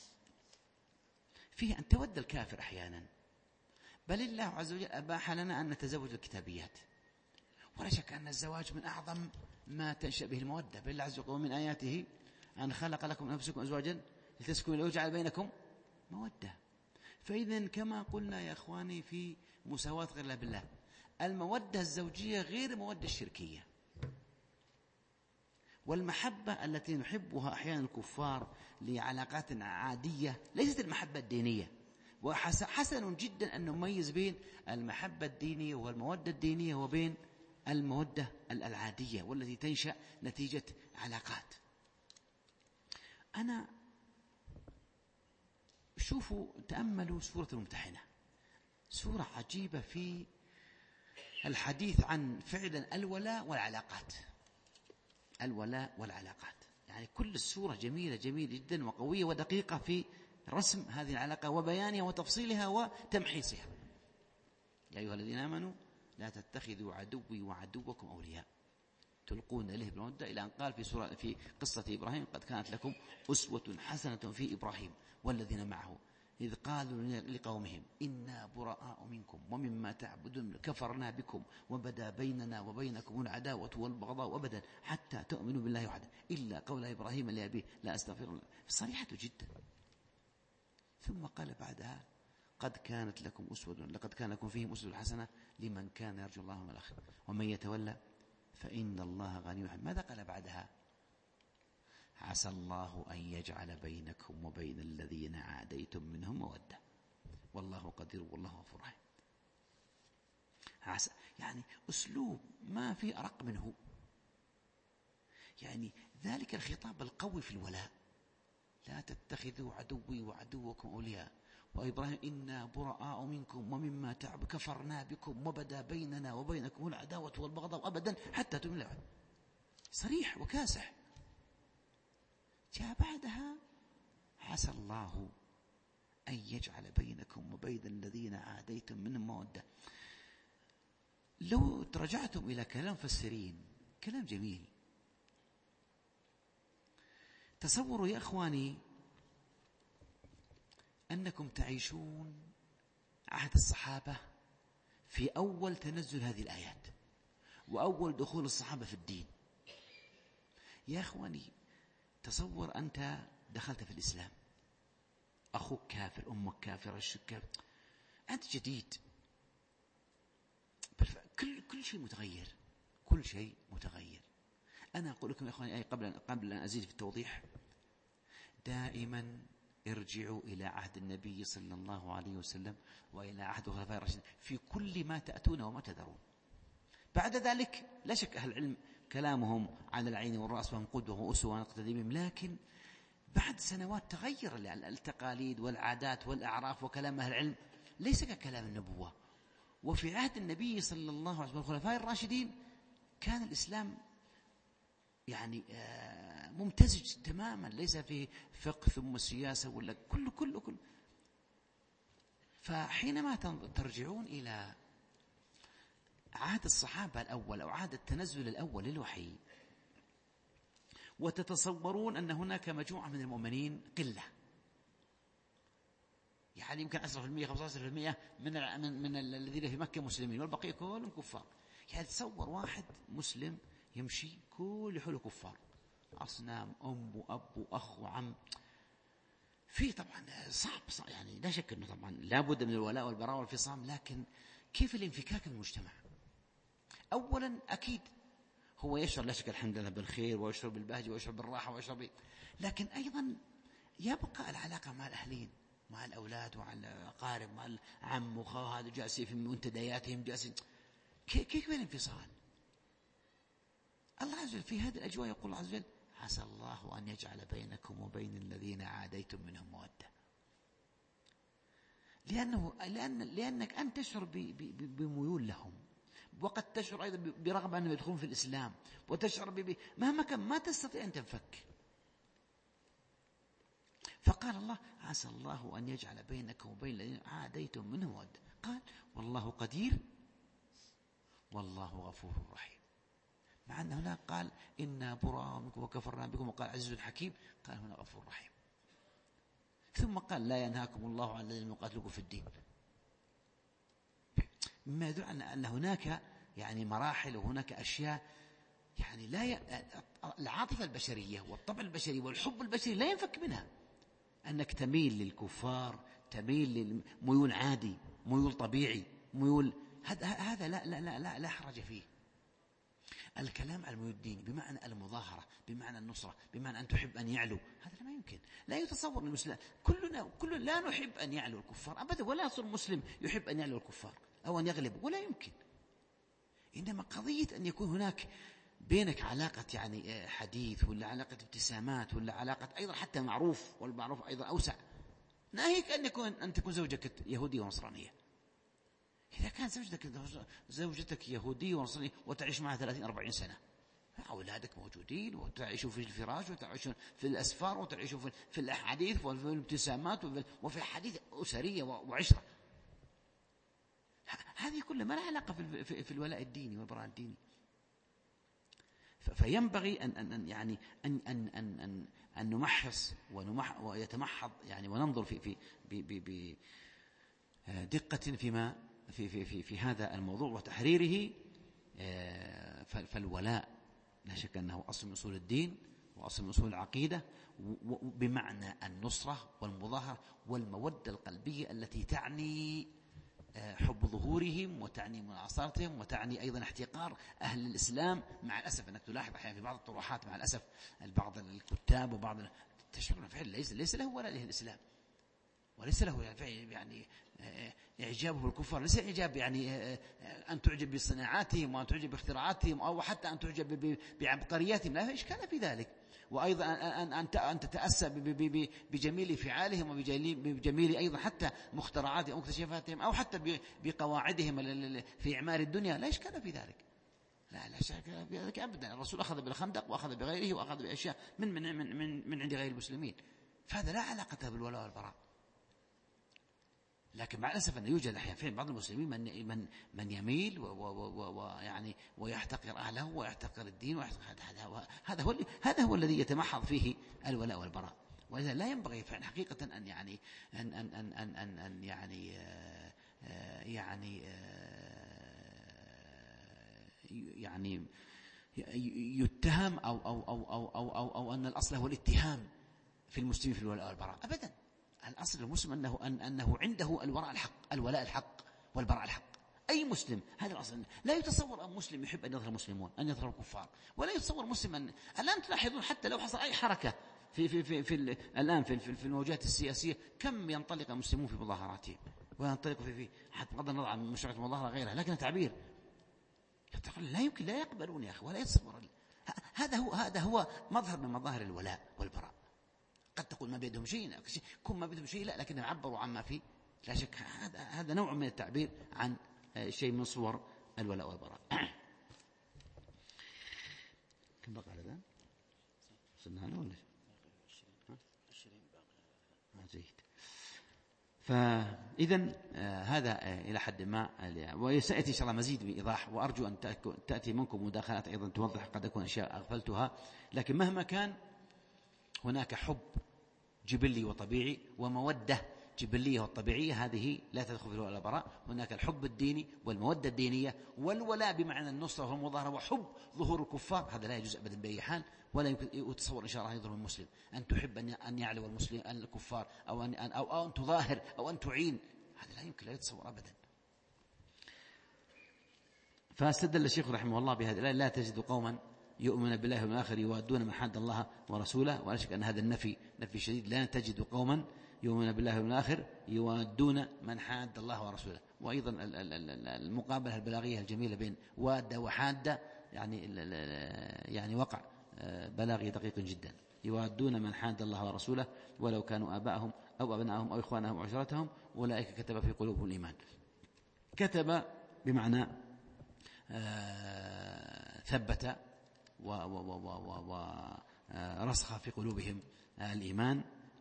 فيه أن تود الكافر أحيانا، بل الله عز وجل أباح لنا أن نتزوج الكتابيات، ولا شك أن الزواج من أعظم ما تنشأ به المودة. بل الله عز وجل من آياته أن خلق لكم من أنفسكم أزواجا لتسكنوا إليها وجعل بينكم مودة. فإذن كما قلنا يا أخواني في مساواة غير الله بالله، المودة الزوجية غير المودة الشركية. والمحبة التي نحبها أحيانا الكفار لعلاقات عادية ليست المحبة الدينية. وحسن جدا أن نميز بين المحبة الدينية والمودة الدينية وبين المودة العادية والتي تنشأ نتيجة علاقات. أنا شوفوا تأملوا سورة الممتحنة، سورة عجيبة في الحديث عن فعلا الولاء والعلاقات. الولاء والعلاقات يعني كل السورة جميلة جميلة جدا وقوية ودقيقة في رسم هذه العلاقة وبيانها وتفصيلها وتمحيصها. يا أيها الذين آمنوا لا تتخذوا عدوي وعدوكم أولياء تلقون إليه بالمودة، إلى أن قال في سورة في قصة إبراهيم قد كانت لكم أسوة حسنة في إبراهيم والذين معه إذ قالوا لقومهم إنا براء منكم ومما تعبدون كفرنا بكم وبدا بيننا وبينكم العداوة والبغضاء أبدا حتى تؤمنوا بالله وحده إلا قول إبراهيم لأبيه لا أستغفر الله. صريحة جدا. ثم قال بعدها قد كانت لكم أسوة لقد كان لكم فيهم أسوة حسنة لمن كان يرجو الله واليوم الآخر ومن يتولى فإن الله غني حميد. ماذا قال بعدها؟ عسى الله أن يجعل بينكم وبين الذين عاديتم منهم مودة والله قدير والله غفور رحيم. يعني أسلوب ما في أرق منه، يعني ذلك الخطاب القوي في الولاء: لا تتخذوا عدوي وعدوكم أولياء وإبراهيم إنا براء منكم ومما تعبد كفرنا بكم وبدا بيننا وبينكم العداوة والبغضاء أبدا حتى تؤمنوا بالله. صريح وكاسح. جاء بعدها: عسى الله أن يجعل بينكم وبين الذين عاديتم منهم مودة. لو ترجعتم إلى كلام فسرين، كلام جميل. تصوروا يا أخواني أنكم تعيشون عهد الصحابة في أول تنزل هذه الآيات وأول دخول الصحابة في الدين. يا أخواني تصور أنت دخلت في الإسلام، أخوك كافر، أمك كافرة، الشك، أنت جديد، كل كل شيء متغير، كل شيء متغير. أنا أقول لكم يا أخواني قبل قبل أن أزيد في التوضيح، دائما ارجعوا إلى عهد النبي صلى الله عليه وسلم وإلى عهد الخلفاء الراشدين في كل ما تأتون وما تذرون. بعد ذلك لا شك أهل العلم كلامهم على العين والرأس وهم قدوة وأسوة ونقتدي بهم، لكن بعد سنوات تغير التقاليد والعادات والأعراف، وكلام أهل العلم ليس ككلام النبوة. وفي عهد النبي صلى الله عليه وسلم والخلفاء الراشدين كان الإسلام يعني ممتزج تماما، ليس فيه فقه ثم سياسة ولا كله كله كله. فحينما ترجعون إلى عهد الصحابة الأول أو عهد التنزل الأول للوحي، وتتصورون أن هناك مجموعة من المؤمنين قلة، يعني يمكن عشرة بالمئة خمسة عشر بالمئة من من من الذين في مكة مسلمين والبقية كلهم كفار. يعني تصور واحد مسلم يمشي كل حوله كفار، أصنام، أم وأب وأخ وعم. في طبعا صعب, صعب يعني لا شك أنه طبعا لابد من الولاء والبراء والفصام، لكن كيف الانفكاك في المجتمع؟ أولا أكيد هو يشعر لا شك الحمد لله بالخير ويشعر بالبهجة ويشعر بالراحة ويشعر ب... لكن أيضا يبقى العلاقة مع الأهلين، مع الأولاد ومع الأقارب، مع العم وخال، هذا جالسين في منتدياتهم جالسين. كيف الانفصال؟ الله عز وجل في هذه الأجواء يقول الله عز وجل: عسى الله أن يجعل بينكم وبين الذين عاديتم منهم مودة. لأنه لأن لأنك أنت تشعر بميول لهم، وقد تشعر أيضا برغبة أنهم يدخلون في الإسلام، وتشعر ب مهما كان ما تستطيع أن تنفك. فقال الله: عسى الله أن يجعل بينكم وبين الذين عاديتم منهم مودة. قال: والله قدير والله غفور رحيم. مع أن هناك قال: إنا براء منكم وكفرنا بكم، وقال عزيز حكيم، قال هنا غفور رحيم. ثم قال: لا ينهاكم الله عن الذين يقاتلوكم في الدين. مما يدل أن هناك يعني مراحل وهناك أشياء يعني لا ي... العاطفة البشرية والطبع البشري والحب البشري لا ينفك منها. أنك تميل للكفار، تميل للميول عادي، ميول طبيعي، ميول هذا هذا لا لا لا لا, لا حرج فيه. الكلام على الميول الديني بمعنى المظاهرة، بمعنى النصرة، بمعنى أن تحب أن يعلو، هذا ما يمكن. لا يتصور المسلم كلنا كلنا لا نحب أن يعلو الكفار أبدا، ولا يصير مسلم يحب أن يعلو الكفار أو أن يغلب، ولا يمكن. إنما قضية أن يكون هناك بينك علاقة يعني حديث، ولا علاقة ابتسامات، ولا علاقة أيضا حتى معروف، والمعروف أيضا أوسع. ناهيك أن يكون أن تكون زوجك يهودية ونصرانية. إذا كان زوجتك زوجتك يهودية ونصرانية وتعيش معها ثلاثين أربعين سنة، أولادك موجودين وتعيشوا في الفراش وتعيشوا في الأسفار وتعيشوا في, في الأحاديث وفي الابتسامات وفي حديث أسرية وعشرة، هذه كلها ما لها علاقة في, في, في الولاء الديني والبراء الديني. فينبغي أن أن يعني أن أن أن أن, أن نمحص ونمح ويتمحض يعني وننظر في في ب بدقة فيما في في في في هذا الموضوع وتحريره. فالولاء لا شك أنه أصل من أصول الدين وأصل من أصول العقيدة، بمعنى النصرة والمظاهرة والمودة القلبية التي تعني حب ظهورهم وتعني مناصرتهم وتعني أيضا احتقار أهل الإسلام. مع الأسف أنك تلاحظ أحيانا في بعض الطروحات مع الأسف بعض الكتاب وبعض تشعر فعلا ليس ليس له ولا له الإسلام، وليس له يعني إعجابه بالكفار ليس إعجاب يعني أن تعجب بصناعاتهم وأن تعجب باختراعاتهم أو حتى أن تعجب بعبقرياتهم، لا إشكال في ذلك. وأيضا أن تتأسى بجميل فعالهم وبجميل أيضا حتى مخترعاتهم واكتشافاتهم أو حتى بقواعدهم في إعمار الدنيا، لا إشكال في ذلك. لا لا شك في ذلك أبدا. الرسول أخذ بالخندق وأخذ بغيره وأخذ بأشياء من من من من, من عند غير المسلمين، فهذا لا علاقة بالولاء والبراء. لكن مع الأسف أن يوجد أحيانا في بعض المسلمين من من من يميل ويعني ويحتقر أهله ويحتقر الدين ويحتقر هذا هو هذا هو الذي يتمحض فيه الولاء والبراء. ولذا لا ينبغي فعلا حقيقة أن يعني أن أن أن أن, أن, أن يعني يعني يعني يتهم أو أو أو أو أو أو, أو أن الأصل هو الاتهام في المسلمين في الولاء والبراء أبدا. الأصل المسلم أنه أن أنه عنده الولاء الحق الولاء الحق والبراء الحق. أي مسلم هذا الأصل. لا يتصور أن مسلم يحب أن يظهر المسلمون أن يظهر الكفار، ولا يتصور مسلم أن الآن تلاحظون حتى لو حصل أي حركة في في في, في الآن في في المواجهات السياسية كم ينطلق المسلمون في مظاهراتهم وينطلق في في حتى بغض النظر عن مشروعات المظاهرة غيرها، لكن تعبير لا يمكن لا يقبلون يا أخي ولا يتصور. هذا هو هذا هو مظهر من مظاهر الولاء والبراء. قد تقول ما بيدهم شيء كن ما بيدهم شيء لا، لكن عبروا عما فيه. لا شك هذا هذا نوع من التعبير عن شيء من صور الولاء والبراء. كم بقى على ذا؟ وصلنا له ولا عشرين باقي؟ جيد. فإذا هذا إلى حد ما، وسيأتي إن شاء الله مزيد من إيضاح، وأرجو أن تأتي منكم مداخلات أيضا توضح، قد أكون أشياء أغفلتها. لكن مهما كان هناك حب جبلي وطبيعي ومودة جبلية والطبيعية، هذه لا تدخل في الولاء والبراء. هناك الحب الديني والمودة الدينية والولاء بمعنى النصرة والمظاهرة وحب ظهور الكفار، هذا لا يجوز أبدا بأي حال. ولا يمكن يتصور إن شاء الله يظهر المسلم أن تحب أن يعلو المسلم أن الكفار أو أن أو, أو أن تظاهر أو أن تعين، هذا لا يمكن لا يتصور أبدا. فاستدل الشيخ رحمه الله بهذا الآية: لا تجد قوما يؤمنون بالله واليوم الآخر يوادون من حاد الله ورسوله. ولا شك أن هذا النفي نفي شديد. لا تجد قوما يؤمنون بالله واليوم الآخر يوادون من حاد الله ورسوله. وأيضا المقابلة البلاغية الجميلة بين واد وحاد يعني يعني وقع بلاغي دقيق جدا. يوادون من حاد الله ورسوله ولو كانوا آباءهم أو أبناءهم أو إخوانهم أو عشيرتهم أولئك كتب في قلوبهم الإيمان. كتب بمعنى آه ثبت ورسخ في قلوبهم الإيمان.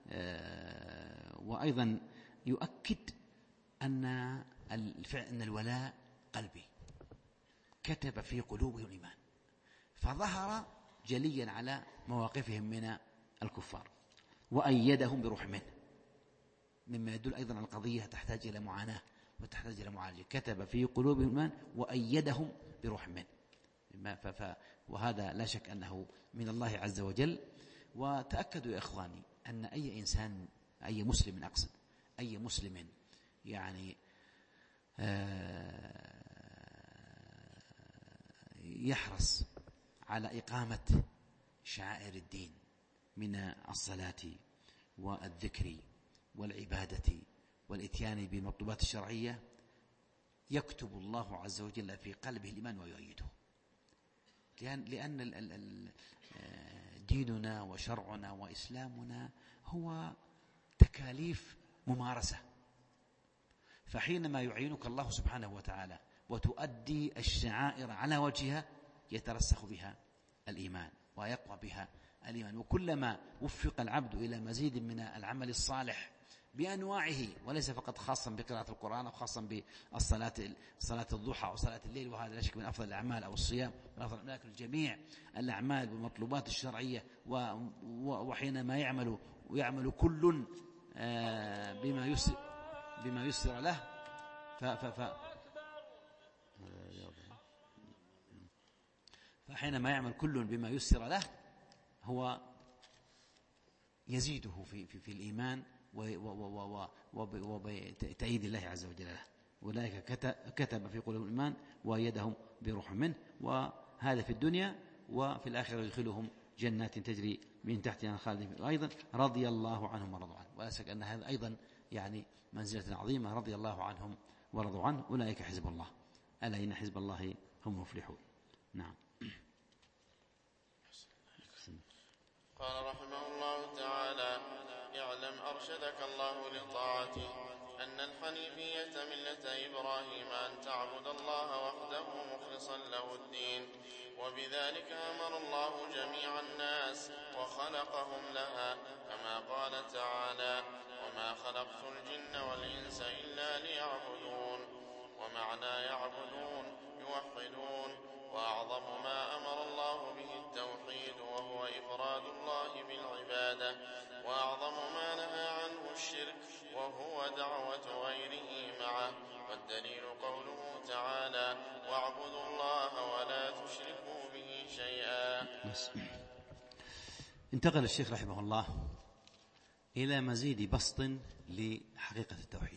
وأيضا يؤكد أن أن الولاء قلبي، كتب في قلوبهم الإيمان، فظهر جليا على مواقفهم من الكفار وأيدهم بروح منه، مما يدل أيضا على القضية تحتاج إلى معاناة وتحتاج إلى معالجة. كتب في قلوبهم الإيمان وأيدهم بروح منه، وهذا لا شك أنه من الله عز وجل. وتأكدوا يا إخواني أن أي إنسان، أي مسلم أقصد، أي مسلم يعني يحرص على إقامة شعائر الدين من الصلاة والذكر والعبادة والإتيان بالمطلوبات الشرعية، يكتب الله عز وجل في قلبه الإيمان ويؤيده، لأن, لأن ديننا وشرعنا وإسلامنا هو تكاليف ممارسة. فحينما يعينك الله سبحانه وتعالى وتؤدي الشعائر على وجهها يترسخ بها الإيمان ويقوى بها الإيمان. وكلما وفق العبد إلى مزيد من العمل الصالح بأنواعه، وليس فقط خاصا بقراءة القرآن أو خاصا بالصلاة صلاة الضحى أو صلاة الليل، وهذا لا شك من أفضل الأعمال، أو الصيام من أفضل الأعمال، لكن جميع الأعمال والمطلوبات الشرعية. وحينما يعمل ويعمل كل بما يسر بما يسر له ف ف فحينما يعمل كل بما يسر له هو يزيده في في, في الإيمان وبتأييد الله عز وجل له. أولئك كتب في قلوبهم الإيمان وأيدهم بروح منه. وهذا في الدنيا، وفي الآخرة يدخلهم جنات تجري من تحتها الخالدين. وأيضا رضي الله عنهم ورضوا عنه. ولا شك أن هذا أيضا يعني منزلة عظيمة رضي الله عنهم ورضوا عنه. أولئك حزب الله، ألا إن حزب الله هم المفلحون. نعم. قال رحمه الله تعالى: اعلم أرشدك الله لطاعته أن الحنيفية ملة إبراهيم أن تعبد الله وحده مخلصا له الدين، وبذلك أمر الله جميع الناس وخلقهم لها، كما قال تعالى: وما خلقت الجن والإنس إلا ليعبدون. ومعنى يعبدون يوحدون، وأعظم ما أمر الله به التوحيد وهو إفراد الله بالعبادة، وأعظم ما نهى عنه الشرك وهو دعوة غيره معه. والدليل قوله تعالى: واعبدوا الله ولا تشركوا به شيئا. انتقل الشيخ رحمه الله إلى مزيد بسط لحقيقة التوحيد،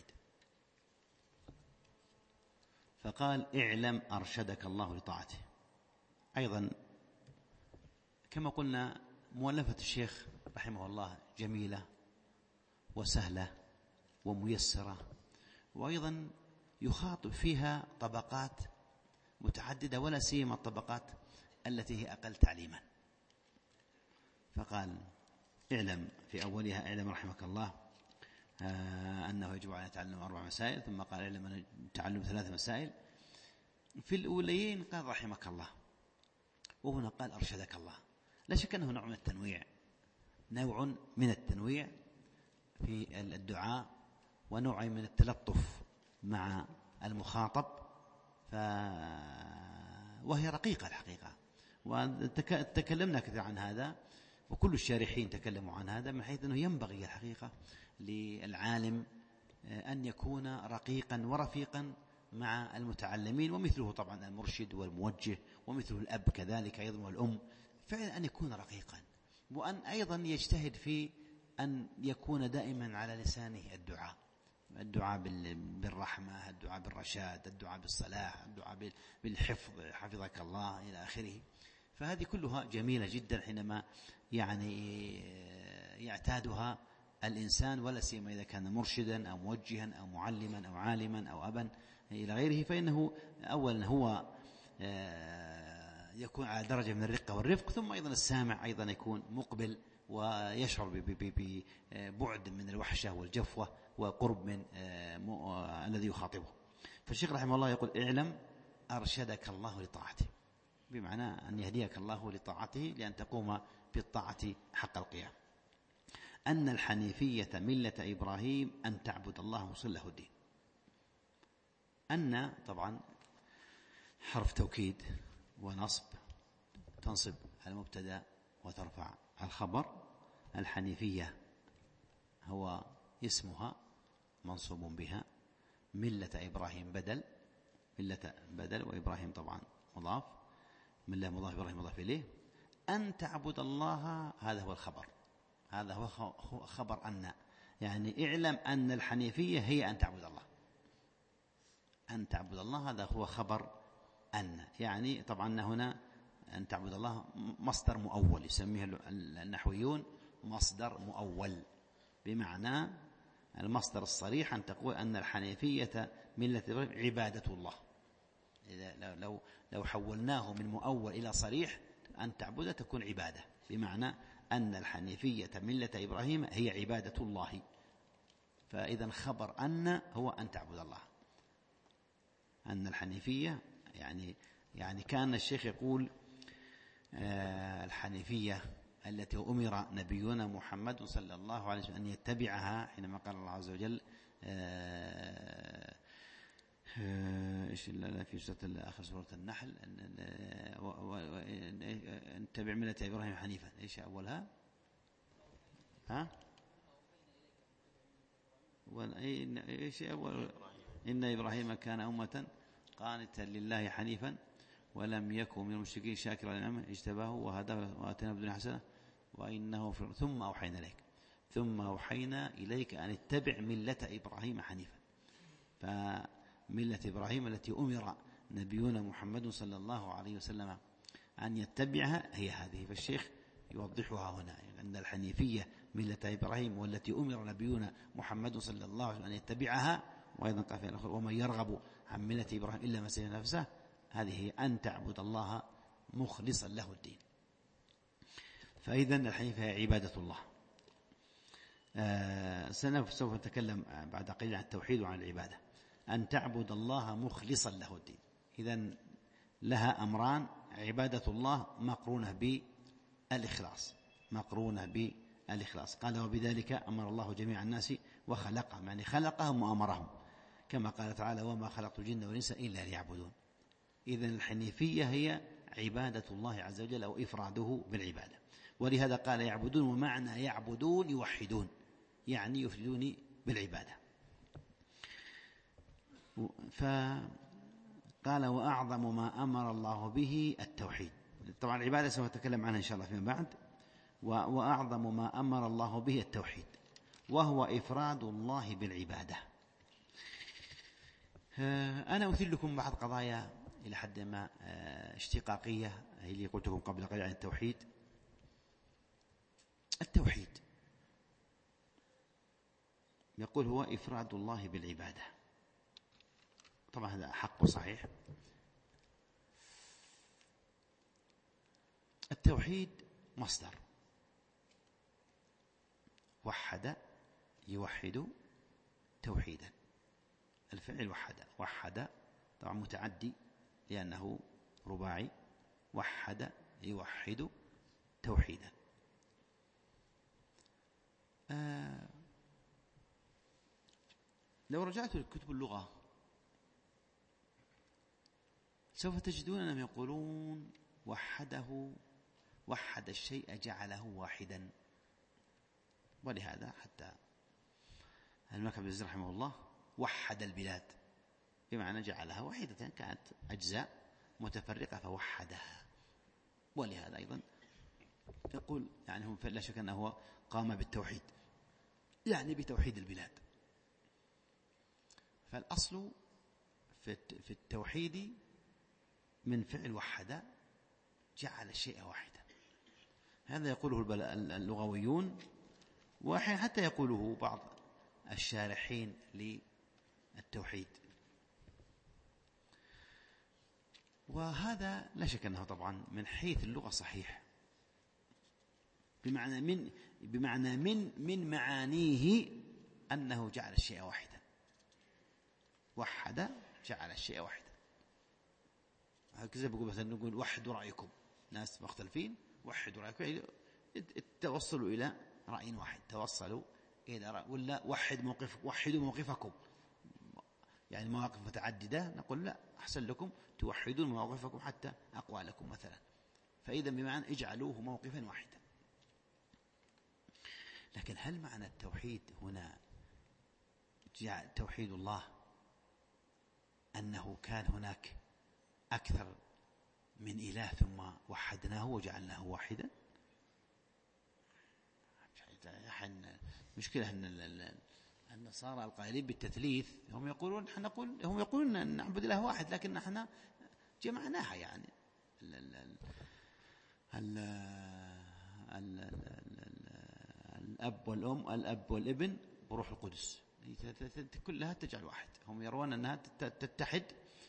فقال: اعلم أرشدك الله لطاعته. أيضا كما قلنا مؤلفة الشيخ رحمه الله جميلة وسهلة وميسرة، وأيضا يخاطب فيها طبقات متعددة، ولا سيما الطبقات التي هي أقل تعليما. فقال: اعلم في أولها: اعلم رحمك الله آه أنه يجب على تعلم أربع مسائل. ثم قال: اعلم أن تعلم ثلاث مسائل. في الأوليين قال رحمك الله، وهنا قال أرشدك الله. لا شك أنه نوع من التنويع، نوع من التنويع في الدعاء، ونوع من التلطف مع المخاطب، ف... وهي رقيقة الحقيقة. وتكلمنا كثير عن هذا، وكل الشارحين تكلموا عن هذا، من حيث أنه ينبغي الحقيقة للعالم أن يكون رقيقا ورفيقا مع المتعلمين، ومثله طبعا المرشد والموجه، ومثله الأب كذلك أيضا والأم، فعلا أن يكون رقيقا، وأن أيضا يجتهد في أن يكون دائما على لسانه الدعاء، الدعاء بالرحمة، الدعاء بالرشاد، الدعاء بالصلاح، الدعاء بالحفظ، حفظك الله إلى آخره. فهذه كلها جميلة جدا حينما يعني يعتادها الإنسان، ولا سيما إذا كان مرشدا أو موجها أو معلما أو عالما أو أبا إلى غيره، فإنه أولا هو يكون على درجة من الرقة والرفق، ثم أيضا السامع أيضا يكون مقبل ويشعر ببعد من الوحشة والجفوة وقرب من الذي يخاطبه. فالشيخ رحمه الله يقول: اعلم أرشدك الله لطاعته، بمعنى أن يهديك الله لطاعته لأن تقوم بالطاعة حق القيام. أن الحنيفية ملة إبراهيم أن تعبد الله مخلصا له الدين. أن طبعا حرف توكيد ونصب، تنصب المبتدأ وترفع الخبر. الحنيفية هو اسمها منصوب بها، ملة إبراهيم بدل، ملة بدل، وإبراهيم طبعا مضاف، ملة مضاف، إبراهيم مضاف إليه. أن تعبد الله هذا هو الخبر، هذا هو خبر أن، يعني اعلم أن الحنيفية هي أن تعبد الله. أن تعبد الله هذا هو خبر أن، يعني طبعا هنا أن تعبد الله مصدر مؤول، يسميه النحويون مصدر مؤول، بمعنى المصدر الصريح أن تقول أن الحنيفية ملة إبراهيم عبادة الله. إذا لو لو حولناه من مؤول إلى صريح أن تعبد تكون عبادة، بمعنى أن الحنيفية ملة إبراهيم هي عبادة الله. فإذا خبر أن هو أن تعبد الله، أن الحنيفية يعني يعني كان الشيخ يقول آه الحنيفية التي أمر نبينا محمد صلى الله عليه وسلم أن يتبعها، حينما قال الله عز وجل إيش لا في سورة آخر سورة النحل أن تبع ملة إبراهيم حنيفا. إيش أولها؟ ها؟ إيش أول؟ إن إبراهيم كان أمة قانتا لله حنيفا ولم يكن من المشركين شاكرا لنعمه اجتباه وهداه وآتيناه بدون حسنة وإنه في ثم أوحينا إليك ثم أوحينا إليك أن اتبع ملة إبراهيم حنيفا. فملة إبراهيم التي أمر نبينا محمد صلى الله عليه وسلم أن يتبعها هي هذه. فالشيخ يوضحها هنا، أن الحنيفية ملة إبراهيم والتي أمر نبينا محمد صلى الله عليه وسلم أن يتبعها. وأيضا قال في الآخر ومن يرغب عن ملة إبراهيم إلا من سفه نفسه. هذه هي أن تعبد الله مخلصا له الدين. فإذا الحنيفية هي عبادة الله. آه سوف نتكلم بعد قليل عن التوحيد وعن العبادة. أن تعبد الله مخلصا له الدين، إذن لها أمران: عبادة الله مقرونة بالإخلاص، مقرونة بالإخلاص. قال وبذلك أمر الله جميع الناس وخلقهم، يعني خلقهم وأمرهم، كما قال تعالى وما خلقت الجن والإنس إلا ليعبدون. إذن الحنيفية هي عبادة الله عز وجل أو إفراده بالعبادة. ولهذا قال يعبدون، ومعنى يعبدون يوحدون، يعني يفردون بالعبادة. فقال وأعظم ما أمر الله به التوحيد. طبعا العبادة سوف نتكلم عنها إن شاء الله فيما بعد. وأعظم ما أمر الله به التوحيد، وهو إفراد الله بالعبادة. أنا أثير لكم بعض قضايا إلى حد ما اشتقاقية، هي اللي قلت لكم قبل قليل عن التوحيد. التوحيد يقول هو إفراد الله بالعبادة، طبعا هذا حق صحيح. التوحيد مصدر، وحد يوحد توحيدا، الفعل وحد، وحد طبعا متعدي لأنه رباعي، وحد يوحد توحيدا. آه لو رجعت لكتب اللغة سوف تجدون أنهم يقولون وحده، وحد الشيء جعله واحدا. ولهذا حتى الملك عبد العزيز رحمه الله وحد البلاد، بمعنى جعلها واحدة، كانت أجزاء متفرقة فوحدها. ولهذا أيضا يقول يعني هم لا شك أنه قام بالتوحيد، يعني بتوحيد البلاد. فالأصل في التوحيد من فعل وحد جعل الشيء واحدا. هذا يقوله اللغويون، وأحيانا حتى يقوله بعض الشارحين للتوحيد. وهذا لا شك أنه طبعا من حيث اللغة صحيح، بمعنى من بمعنى من من معانيه أنه جعل الشيء واحدا. وحد جعل الشيء واحدا. هكذا بقول مثلا نقول وحدوا رأيكم، ناس مختلفين وحدوا رأيكم، توصلوا إلى رأي واحد، توصلوا إلى رأي. ولا وحد موقف، وحدوا موقفكم، يعني مواقف متعددة، نقول لا، أحسن لكم توحدون مواقفكم حتى أقوالكم مثلا. فإذا بمعنى اجعلوه موقفا واحدا. لكن هل معنى التوحيد هنا توحيد الله أنه كان هناك أكثر من إله ثم وحدناه وجعلناه واحدا؟ مشكلة أن النصارى القائلين بالتثليث هم يقولون نحن نقول هم يقولون أن نعبد إله واحد، لكن نحن جمعناها، يعني ال ال ال ال ال الأب والأم، الأب والابن وروح القدس، كلها تجعل واحد. هم يرون أنها تتحد،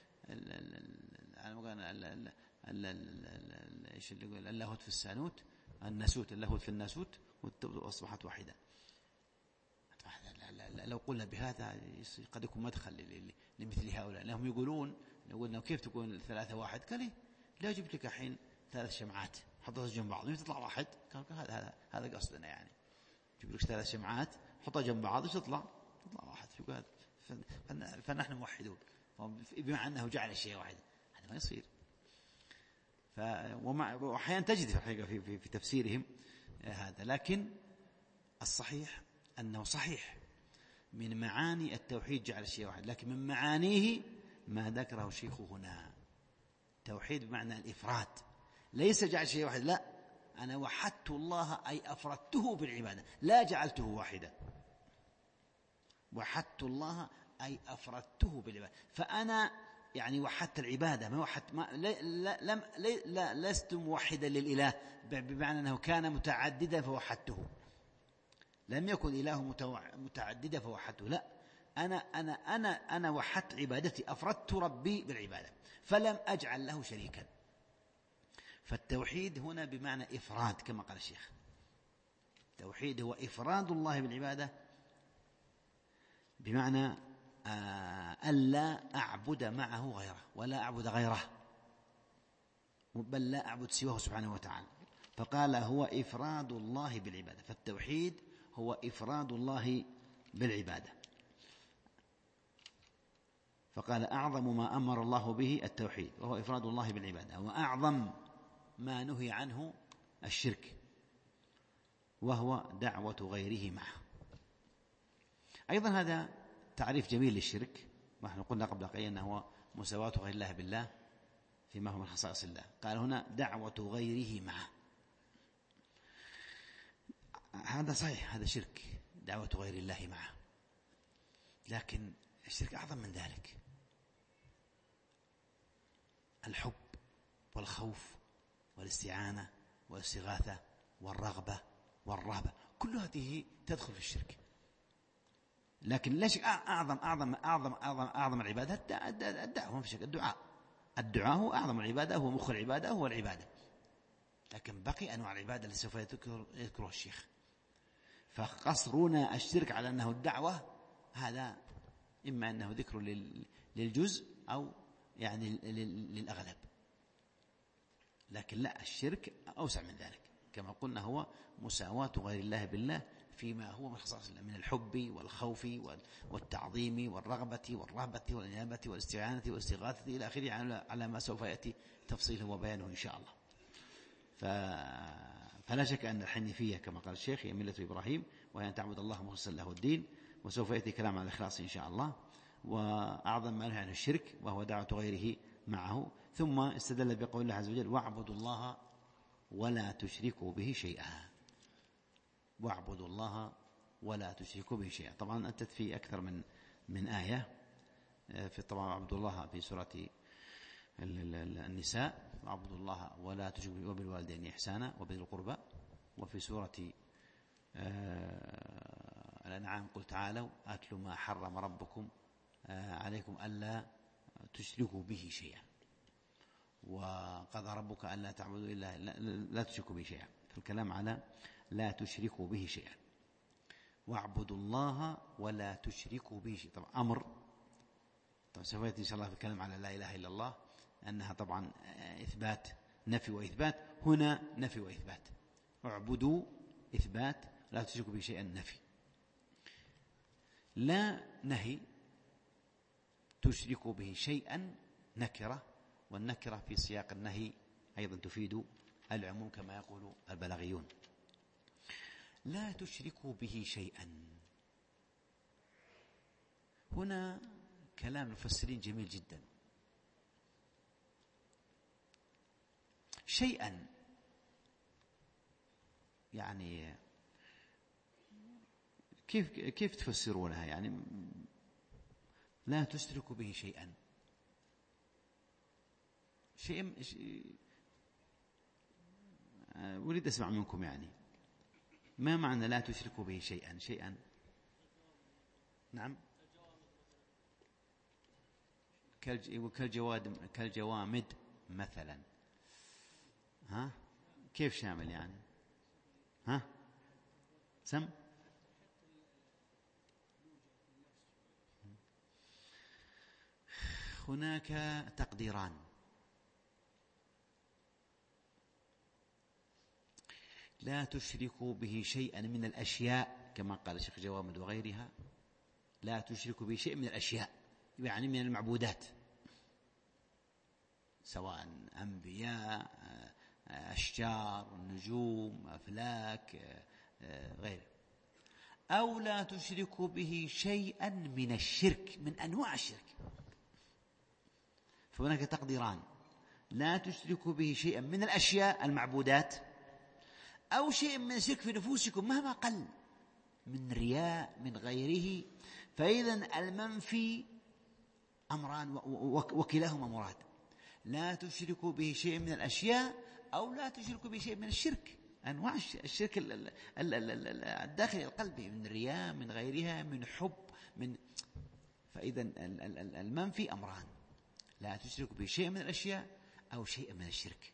ايش اللي يقول اللاهوت في السانوت، الناسوت اللاهوت في الناسوت، واصبحت واحده. لو قلنا بهذا قد يكون مدخل لمثل هؤلاء، لهم يقولون لو قلنا كيف تكون الثلاثه واحد؟ قال لي لا، جبت لك الحين ثلاث شمعات حطها جنب بعض تطلع واحد. قال هذا هذا هذا قصدنا، يعني جيب لك ثلاث شمعات حطها جنب بعض ايش تطلع؟ تطلع واحد. شو هذا؟ فنحن موحدون، بمعنى أنه جعل الشيء واحدا. هذا ما يصير. وأحيانا تجد في الحقيقة في, في, في تفسيرهم هذا. لكن الصحيح أنه صحيح من معاني التوحيد جعل الشيء واحد، لكن من معانيه ما ذكره الشيخ هنا. توحيد بمعنى الإفراد، ليس جعل الشيء واحد، لا، أنا وحدت الله أي أفردته بالعبادة، لا جعلته واحدا. وحدت الله أي أفردته بالعبادة، فأنا يعني وحدت العبادة، ما وحدت ما لا لا لم لا لست موحدا للإله بمعنى أنه كان متعددا فوحدته، لم يكن إله متعددا فوحدته، لا، أنا أنا أنا أنا وحدت عبادتي، أفردت ربي بالعبادة فلم أجعل له شريكا. فالتوحيد هنا بمعنى إفراد كما قال الشيخ. التوحيد هو إفراد الله بالعبادة بمعنى ألا أعبد معه غيره ولا أعبد غيره، بل لا أعبد سواه سبحانه وتعالى. فقال هو إفراد الله بالعبادة، فالتوحيد هو إفراد الله بالعبادة. فقال أعظم ما أمر الله به التوحيد وهو إفراد الله بالعبادة، وأعظم ما نهي عنه الشرك وهو دعوة غيره معه. أيضا هذا تعريف جميل للشرك، ونحن قلنا قبل قليل أنه هو مساواة غير الله بالله فيما هو من خصائص الله. قال هنا دعوة غيره معه، هذا صحيح، هذا شرك، دعوة غير الله معه، لكن الشرك أعظم من ذلك. الحب والخوف والاستعانة والاستغاثة والرغبة والرهبة، كل هذه تدخل في الشرك. لكن ليش أعظم أعظم أعظم أعظم أعظم العبادة الدعوة، ما في شك، الدعاء الدعاء هو أعظم العبادة، هو مخ العبادة، هو العبادة. لكن بقي أنواع العبادة اللي سوف يذكر يذكره الشيخ. فقصرنا الشرك على أنه الدعوة هذا إما أنه ذكر للجزء أو يعني للأغلب، لكن لا، الشرك أوسع من ذلك. كما قلنا هو مساواة غير الله بالله فيما هو من خصائص الله من الحب والخوف والتعظيم والرغبة والرهبة والإنابة والاستعانة والاستغاثة إلى آخره، على ما سوف يأتي تفصيله وبيانه إن شاء الله. فلا شك أن الحنيفية كما قال الشيخ هي ملة إبراهيم، وهي أن تعبد الله مخلصا له الدين، وسوف يأتي كلام عن الإخلاص إن شاء الله. وأعظم ما نهى عن الشرك وهو دعوة غيره معه. ثم استدل بقول الله عز وجل واعبدوا الله ولا تشركوا به شيئا، واعبدوا الله ولا تشركوا به شيئا. طبعا أتت في أكثر من من آية، في طبعا اعبدوا الله في سورة النساء واعبدوا الله ولا تشركوا وبالوالدين إحسانا وبذي القربى، وفي سورة الأنعام قل تعالوا أتل ما حرم ربكم عليكم ألا تشركوا به شيئا، وقضى ربك ألا تعبدوا إلا لا تشركوا به شيئا. فالكلام على لا تشركوا به شيئا، واعبدوا الله ولا تشركوا به شيئا. طبعا أمر، طبعا سوف يأتي إن شاء الله في الكلام على لا إله إلا الله أنها طبعا إثبات نفي وإثبات، هنا نفي وإثبات. اعبدوا إثبات، لا تشركوا به شيئا نفي. لا نهي تشركوا به شيئا نكرة، والنكرة في سياق النهي أيضا تفيد العموم كما يقول البلاغيون. لا تشركوا به شيئا، هنا كلام المفسرين جميل جدا. شيئا يعني كيف كيف تفسرونها؟ يعني لا تشركوا به شيئا، شيء أريد أسمع منكم، يعني ما معنى لا تشركوا به شيئا؟ شيئا نعم كالجواد كالجوامد مثلا، ها كيف شامل يعني؟ ها سم هناك تقديران. لا تشركوا به شيئا من الأشياء كما قال الشيخ جوامد وغيرها، لا تشركوا به شيء من الأشياء يعني من المعبودات، سواء أنبياء، أشجار، نجوم، أفلاك، غيره. أو لا تشركوا به شيئا من الشرك، من أنواع الشرك. فهناك تقديران: لا تشركوا به شيئا من الأشياء المعبودات، أو شيء من الشرك في نفوسكم مهما قل، من رياء، من غيره. فإذن المنفي أمران وكلاهما مراد. لا تشركوا به شيء من الأشياء أو لا تشركوا به شيء من الشرك، أنواع الشرك الداخل القلب، من رياء، من غيرها، من حب، من فإذا المنفي أمران: لا تشركوا به شيء من الأشياء أو شيء من الشرك.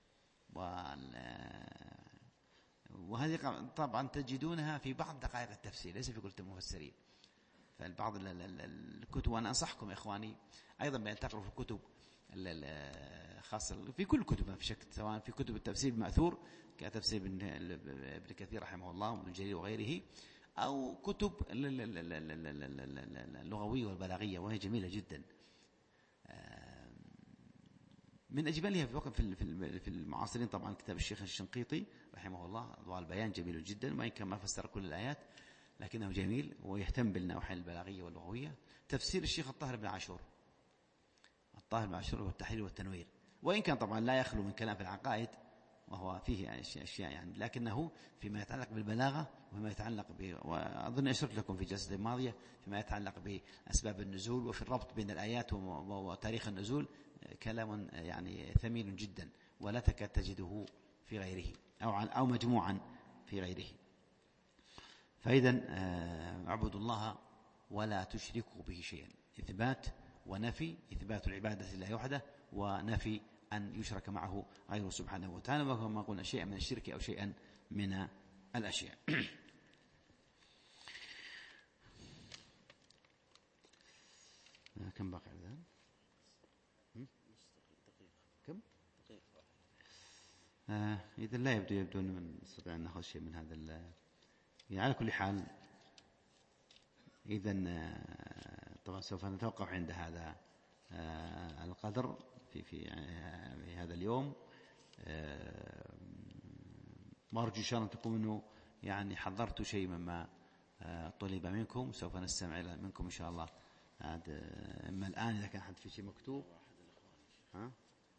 وهذه طبعا تجدونها في بعض دقائق التفسير، ليس في كل المفسرين. فالبعض الكتب، وأنا أنصحكم إخواني أيضا بأن تقرأوا في الكتب خاصة في كل كتب في شك، سواء في كتب التفسير المأثور كتفسير ابن كثير رحمه الله وابن جرير وغيره، أو كتب اللغوية والبلاغية، وهي جميلة جدا. من أجملها في وقت في المعاصرين طبعا كتاب الشيخ الشنقيطي رحمه الله، أضواء البيان، جميل جدا، وإن كان ما فسر كل الآيات لكنه جميل ويهتم بالنواحي البلاغية واللغوية. تفسير الشيخ الطاهر بن عاشور، الطاهر بن عاشور والتحرير والتنوير، وإن كان طبعا لا يخلو من كلام في العقائد وهو فيه أشياء يعني، لكنه فيما يتعلق بالبلاغة وفيما يتعلق ب... وأظن أشرت لكم في جلسة الماضية فيما يتعلق بأسباب النزول وفي الربط بين الآيات وتاريخ النزول، كلام يعني ثمين جدا ولا تكاد تجده في غيره أو أو مجموعا في غيره. فإذا اعبدوا الله ولا تشركوا به شيئا، إثبات ونفي، إثبات العبادة لله وحده ونفي أن يشرك معه غيره سبحانه وتعالى، وكما قلنا شيئا من الشرك أو شيئا من الأشياء. كم باقي الآن؟ كم؟ آه إذا لا يبدو يبدو أن نستطيع أن نأخذ شيء من هذا يعني. على كل حال إذا طبعا سوف نتوقف عند هذا القدر في في, في هذا اليوم. وأرجو إن شاء الله تكونوا يعني حضرتوا شيء مما طلب منكم. سوف نستمع منكم إن شاء الله إما الآن إذا كان حد في شيء مكتوب. ها؟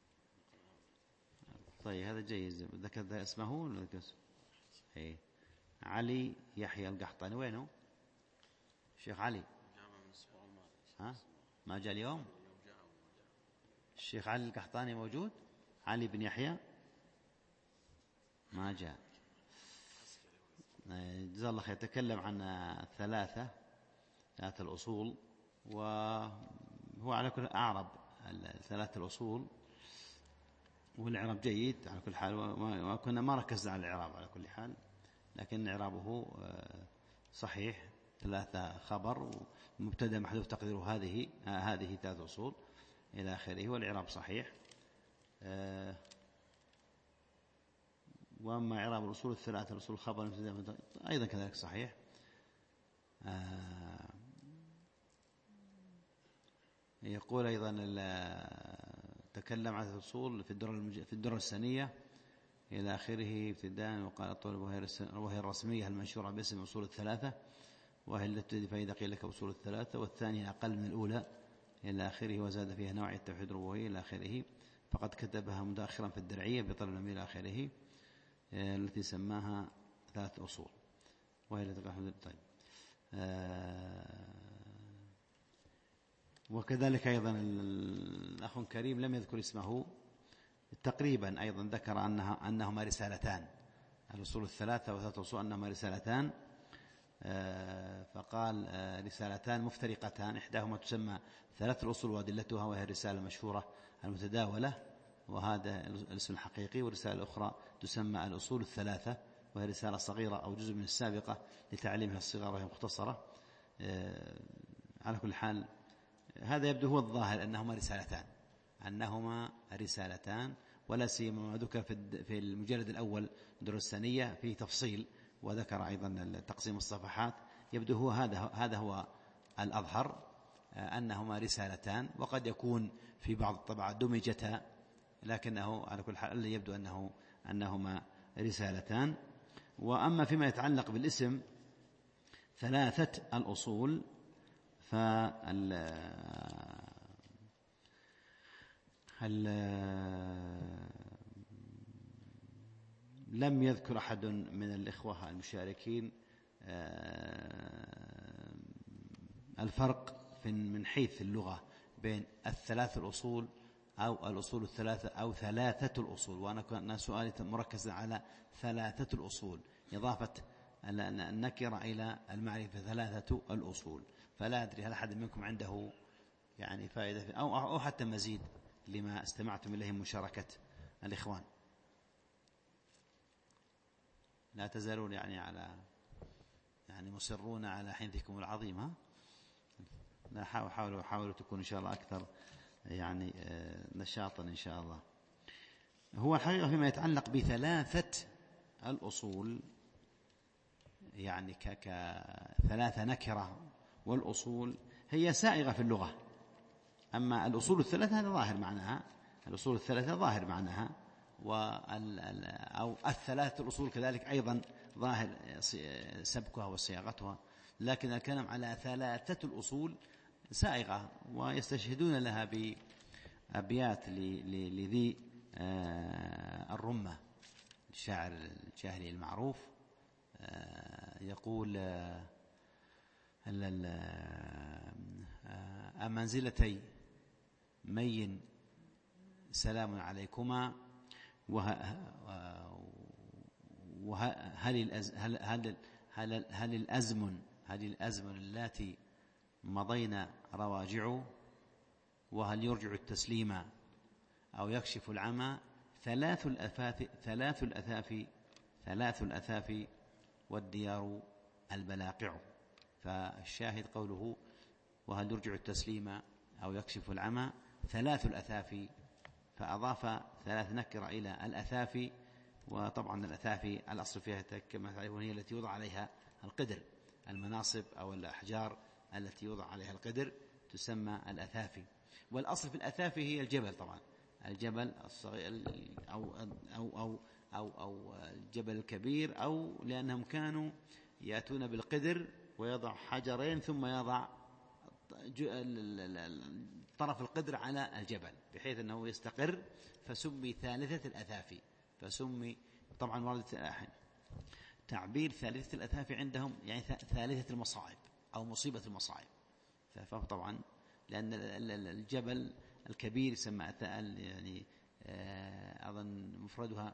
طيب هذا جيد. ذكر اسمه إيه علي يحيى القحطاني. وينه الشيخ علي؟ ها ما جاء اليوم؟ الشيخ علي القحطاني موجود؟ علي بن يحيى ما جاء. جزاه الله خير. يتكلم عن الثلاثة ثلاثة الأصول، وهو على كل أعرب الثلاثة الأصول، والإعراب جيد على كل حال، وكنا ما ركزنا على الإعراب على كل حال، لكن إعرابه صحيح. ثلاثة خبر ومبتدأ محذوف تقديره هذه هذه ثلاثة أصول إلى آخره، والإعراب صحيح. وأما إعراب الأصول الثلاثة الأصول خبر أيضا كذلك صحيح. يقول أيضا تكلم عن الأصول في الدرة في الدرة السنية إلى آخره ابتداء. وقال الطالب وهي الرسمية المنشورة باسم أصول الثلاثة، وهي التي فإذا قيل لك أصول الثلاثة، والثانية أقل من الأولى إلى آخره، وزاد فيها نوع التوحيد الربوبية إلى آخره، فقد كتبها متأخرا في الدرعية بطلب النبي إلى آخره، التي سماها ثلاث أصول وهي التي قال. طيب وكذلك أيضا الأخ الكريم لم يذكر اسمه، تقريبا أيضا ذكر أنها أنهما رسالتان، الأصول الثلاثة وثلاث أصول أنهما رسالتان، فقال رسالتان مفترقتان، إحداهما تسمى ثلاث الأصول وأدلتها، وهي الرسالة المشهورة المتداولة وهذا الاسم الحقيقي، والرسالة الأخرى تسمى الأصول الثلاثة، وهي رسالة صغيرة أو جزء من السابقة لتعليمها الصغار وهي مختصرة. على كل حال هذا يبدو هو الظاهر أنهما رسالتان أنهما رسالتان ولا سيما ما ذكر في المجلد الأول دروس الثانية فيه تفصيل، وذكر أيضا تقسيم الصفحات. يبدو هو هذا هذا هو الأظهر أنهما رسالتان، وقد يكون في بعض الطبعات دمجتا، لكنه على كل حال يبدو أنه أنهما رسالتان. وأما فيما يتعلق بالاسم ثلاثة الأصول فال لم يذكر أحد من الإخوة المشاركين الفرق من حيث اللغة بين الثلاث الأصول أو الأصول الثلاثة أو ثلاثة الأصول، وأنا كان سؤالي مركز على ثلاثة الأصول، إضافة النكرة إلى المعرفة ثلاثة الأصول. فلا أدري هل أحد منكم عنده يعني فائدة أو أو حتى مزيد لما استمعتم إليه مشاركة الإخوان. لا تزالون يعني على يعني مصرون على حنثكم العظيم. ها لا حاولوا حاولوا حاولوا تكونوا إن شاء الله أكثر يعني نشاطا إن شاء الله. هو الحقيقة فيما يتعلق بثلاثة الأصول يعني كثلاثة نكرة والأصول هي سائغة في اللغة. أما الأصول الثلاثة هذا ظاهر معناها، الأصول الثلاثة ظاهر معناها، وال أو الثلاثة الأصول كذلك أيضا ظاهر سبكها وصياغتها، لكن الكلام على ثلاثة الأصول سائغة، ويستشهدون لها بأبيات لذي الرمة الشاعر الجاهلي المعروف، يقول أمنزلتي مي سلام عليكما، وهل هل هل هل هل الأزمن هل الأزمن التي مضينا رواجع، وهل يرجع التسليم أو يكشف العمى، ثلاث الأثاث ثلاث الأثاف ثلاث الأثاف والديار البلاقع. فالشاهد قوله وهل يرجع التسليم أو يكشف العمى ثلاث الأثاف، فأضاف ثلاث نكرة إلى الأثاف. وطبعا الأثاف الأصل فيها كما تعرفون هي التي يوضع عليها القدر، المناصب أو الأحجار التي يوضع عليها القدر تسمى الأثاف. والأصل في الأثاف هي الجبل، طبعا الجبل الصغير أو أو أو أو أو الجبل الكبير، أو لأنهم كانوا يأتون بالقدر ويضع حجرين ثم يضع طرف القدر على الجبل بحيث أنه يستقر، فسمي ثالثة الأثاف. فسمي طبعا ورد تعبير ثالثة الأثاف عندهم يعني ثالثة المصائب أو مصيبة المصائب. فطبعا لأن الجبل الكبير يسمى يعني أظن مفردها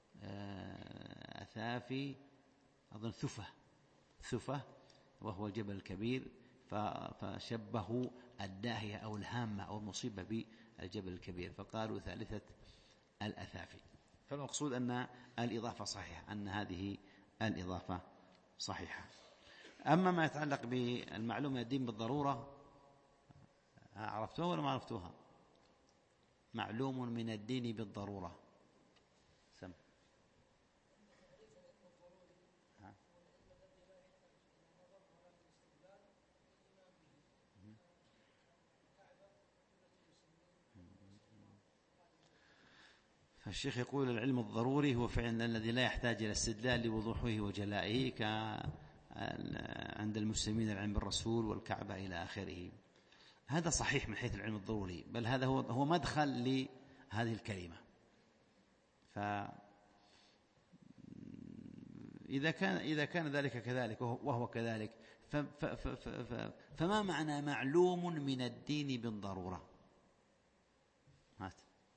أثافي، أظن ثفة ثفة وهو الجبل الكبير، فشبهوا الداهية أو الهامة أو المصيبة بالجبل الكبير فقالوا ثالثة الأثافي. فالمقصود أن الإضافة صحيحة، أن هذه الإضافة صحيحة. أما ما يتعلق بالمعلومة الدين بالضرورة، عرفتوها ولا ما عرفتوها؟ معلوم من الدين بالضرورة. سم فالشيخ يقول العلم الضروري هو فعلا الذي لا يحتاج إلى استدلال لوضوحه وجلائه، كعند المسلمين العلم بالرسول والكعبة إلى آخره. هذا صحيح من حيث العلم الضروري، بل هذا هو هو مدخل لهذه الكلمة. فإذا كان إذا كان ذلك كذلك وهو كذلك، فما معنى معلوم من الدين بالضرورة؟ هات.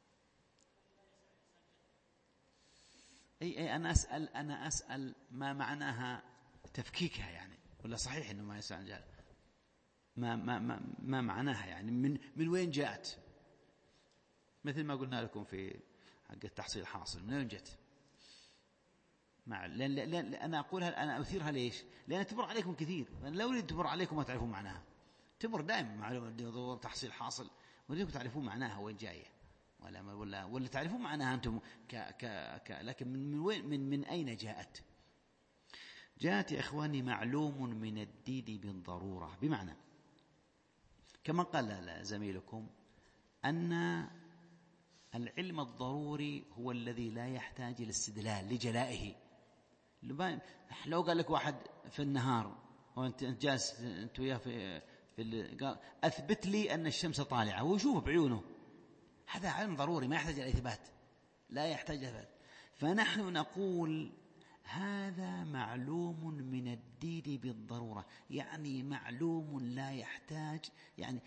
أي أي أنا أسأل أنا أسأل ما معناها تفكيكها يعني، ولا صحيح إنه ما يسأل جال ما ما ما ما معناها يعني من من وين جاءت؟ مثل ما قلنا لكم في حق التحصيل الحاصل، من وين جت؟ مع لأن, لأن أنا أقولها أنا أثيرها ليش؟ لأن تمر عليكم كثير، لو أريد تمر عليكم ما تعرفون معناها، تمر دائما معلومة تحصيل حاصل ولكم تعرفون معناها وين جاية، ولا ولا ولا تعرفون معناها أنتم ك ك ك لكن من من وين من من أين جاءت؟ جاءت يا إخواني معلوم من الدين بالضرورة، بمعنى كما قال زميلكم أن العلم الضروري هو الذي لا يحتاج إلى استدلال لجلائه. لو قال لك واحد في النهار وأنت جالس أنت وياه في في قال أثبت لي أن الشمس طالعة ويشوف بعيونه، هذا علم ضروري ما يحتاج إلى إثبات، لا يحتاج إلى إثبات. فنحن نقول هذا معلوم من الدين بالضرورة، يعني معلوم لا يحتاج يعني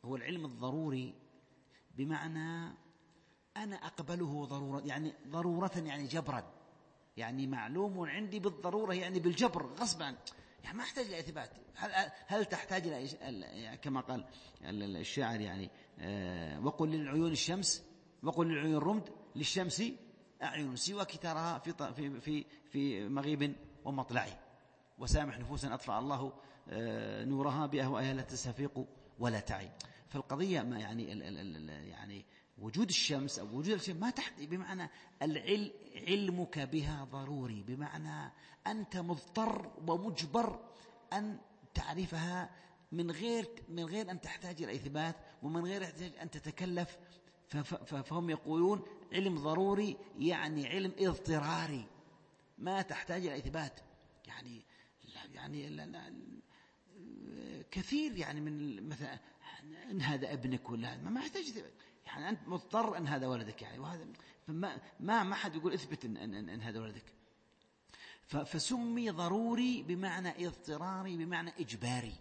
هو العلم الضروري بمعنى أنا أقبله ضرورة، يعني ضرورة يعني جبرا، يعني معلوم عندي بالضرورة يعني بالجبر غصبا، يعني ما أحتاج لإثبات. هل, هل تحتاج إلى كما قال الشاعر يعني وقل للعيون الشمس وقل للعيون الرمد للشمس أعين سواك تراها في في في في مغيب ومطلع، وسامح نفوسا أطفأ الله نورها بأهوائها لا تستفيق ولا تعي. فالقضية ما يعني يعني وجود الشمس أو وجود الشمس ما تحت بمعنى العلم علمك بها ضروري، بمعنى أنت مضطر ومجبر أن تعرفها من غير من غير أن تحتاج إلى إثبات ومن غير أن تتكلف. فهم يقولون علم ضروري يعني علم اضطراري ما تحتاج إلى إثبات. يعني يعني لا لا كثير يعني من مثلا إن هذا ابنك ولا ما يحتاج، يعني أنت مضطر أن هذا ولدك، يعني وهذا فما ما ما حد يقول اثبت إن, إن, إن هذا ولدك. فسمي ضروري بمعنى اضطراري بمعنى إجباري.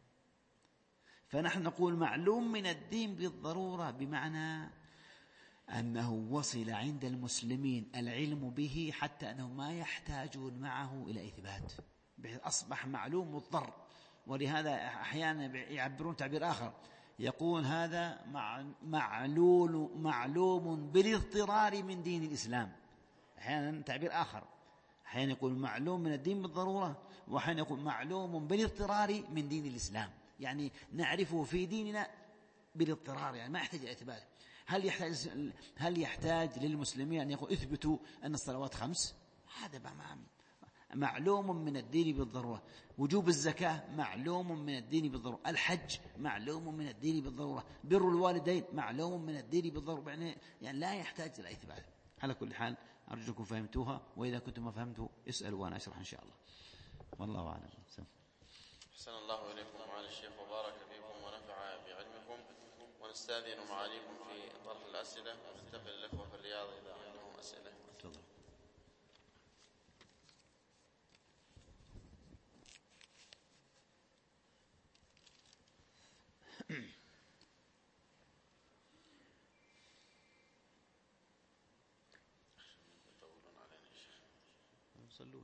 فنحن نقول معلوم من الدين بالضرورة بمعنى أنه وصل عند المسلمين العلم به حتى أنه ما يحتاجون معه إلى إثبات، بحيث أصبح معلوم مضطر. ولهذا أحيانا يعبرون تعبير آخر، يقول هذا معلول معلوم بالاضطرار من دين الإسلام. أحيانا تعبير آخر، أحيانا يقول معلوم من الدين بالضرورة، وأحيانا يقول معلوم بالاضطرار من دين الإسلام، يعني نعرفه في ديننا بالاضطرار، يعني ما يحتاج إلى إثبات. هل يحتاج هل يحتاج للمسلمين أن يقول اثبتوا أن الصلوات خمس؟ هذا معلوم من الدين بالضرورة. وجوب الزكاة معلوم من الدين بالضرورة. الحج معلوم من الدين بالضرورة. بر الوالدين معلوم من الدين بالضرورة. يعني, يعني لا يحتاج إلى إثبات. على كل حال أرجوكم فهمتوها، وإذا كنتم ما فهمتوا اسألوا وأنا أشرح إن شاء الله. والله أعلم. أحسن الله إليكم معالي الشيخ وبارك فيكم ونفع بعلمكم. ونستأذن معاليكم في طرح الأسئلة وننتقل الأخوة في الرياض إذا عندهم أسئلة. تفضل. يصلون.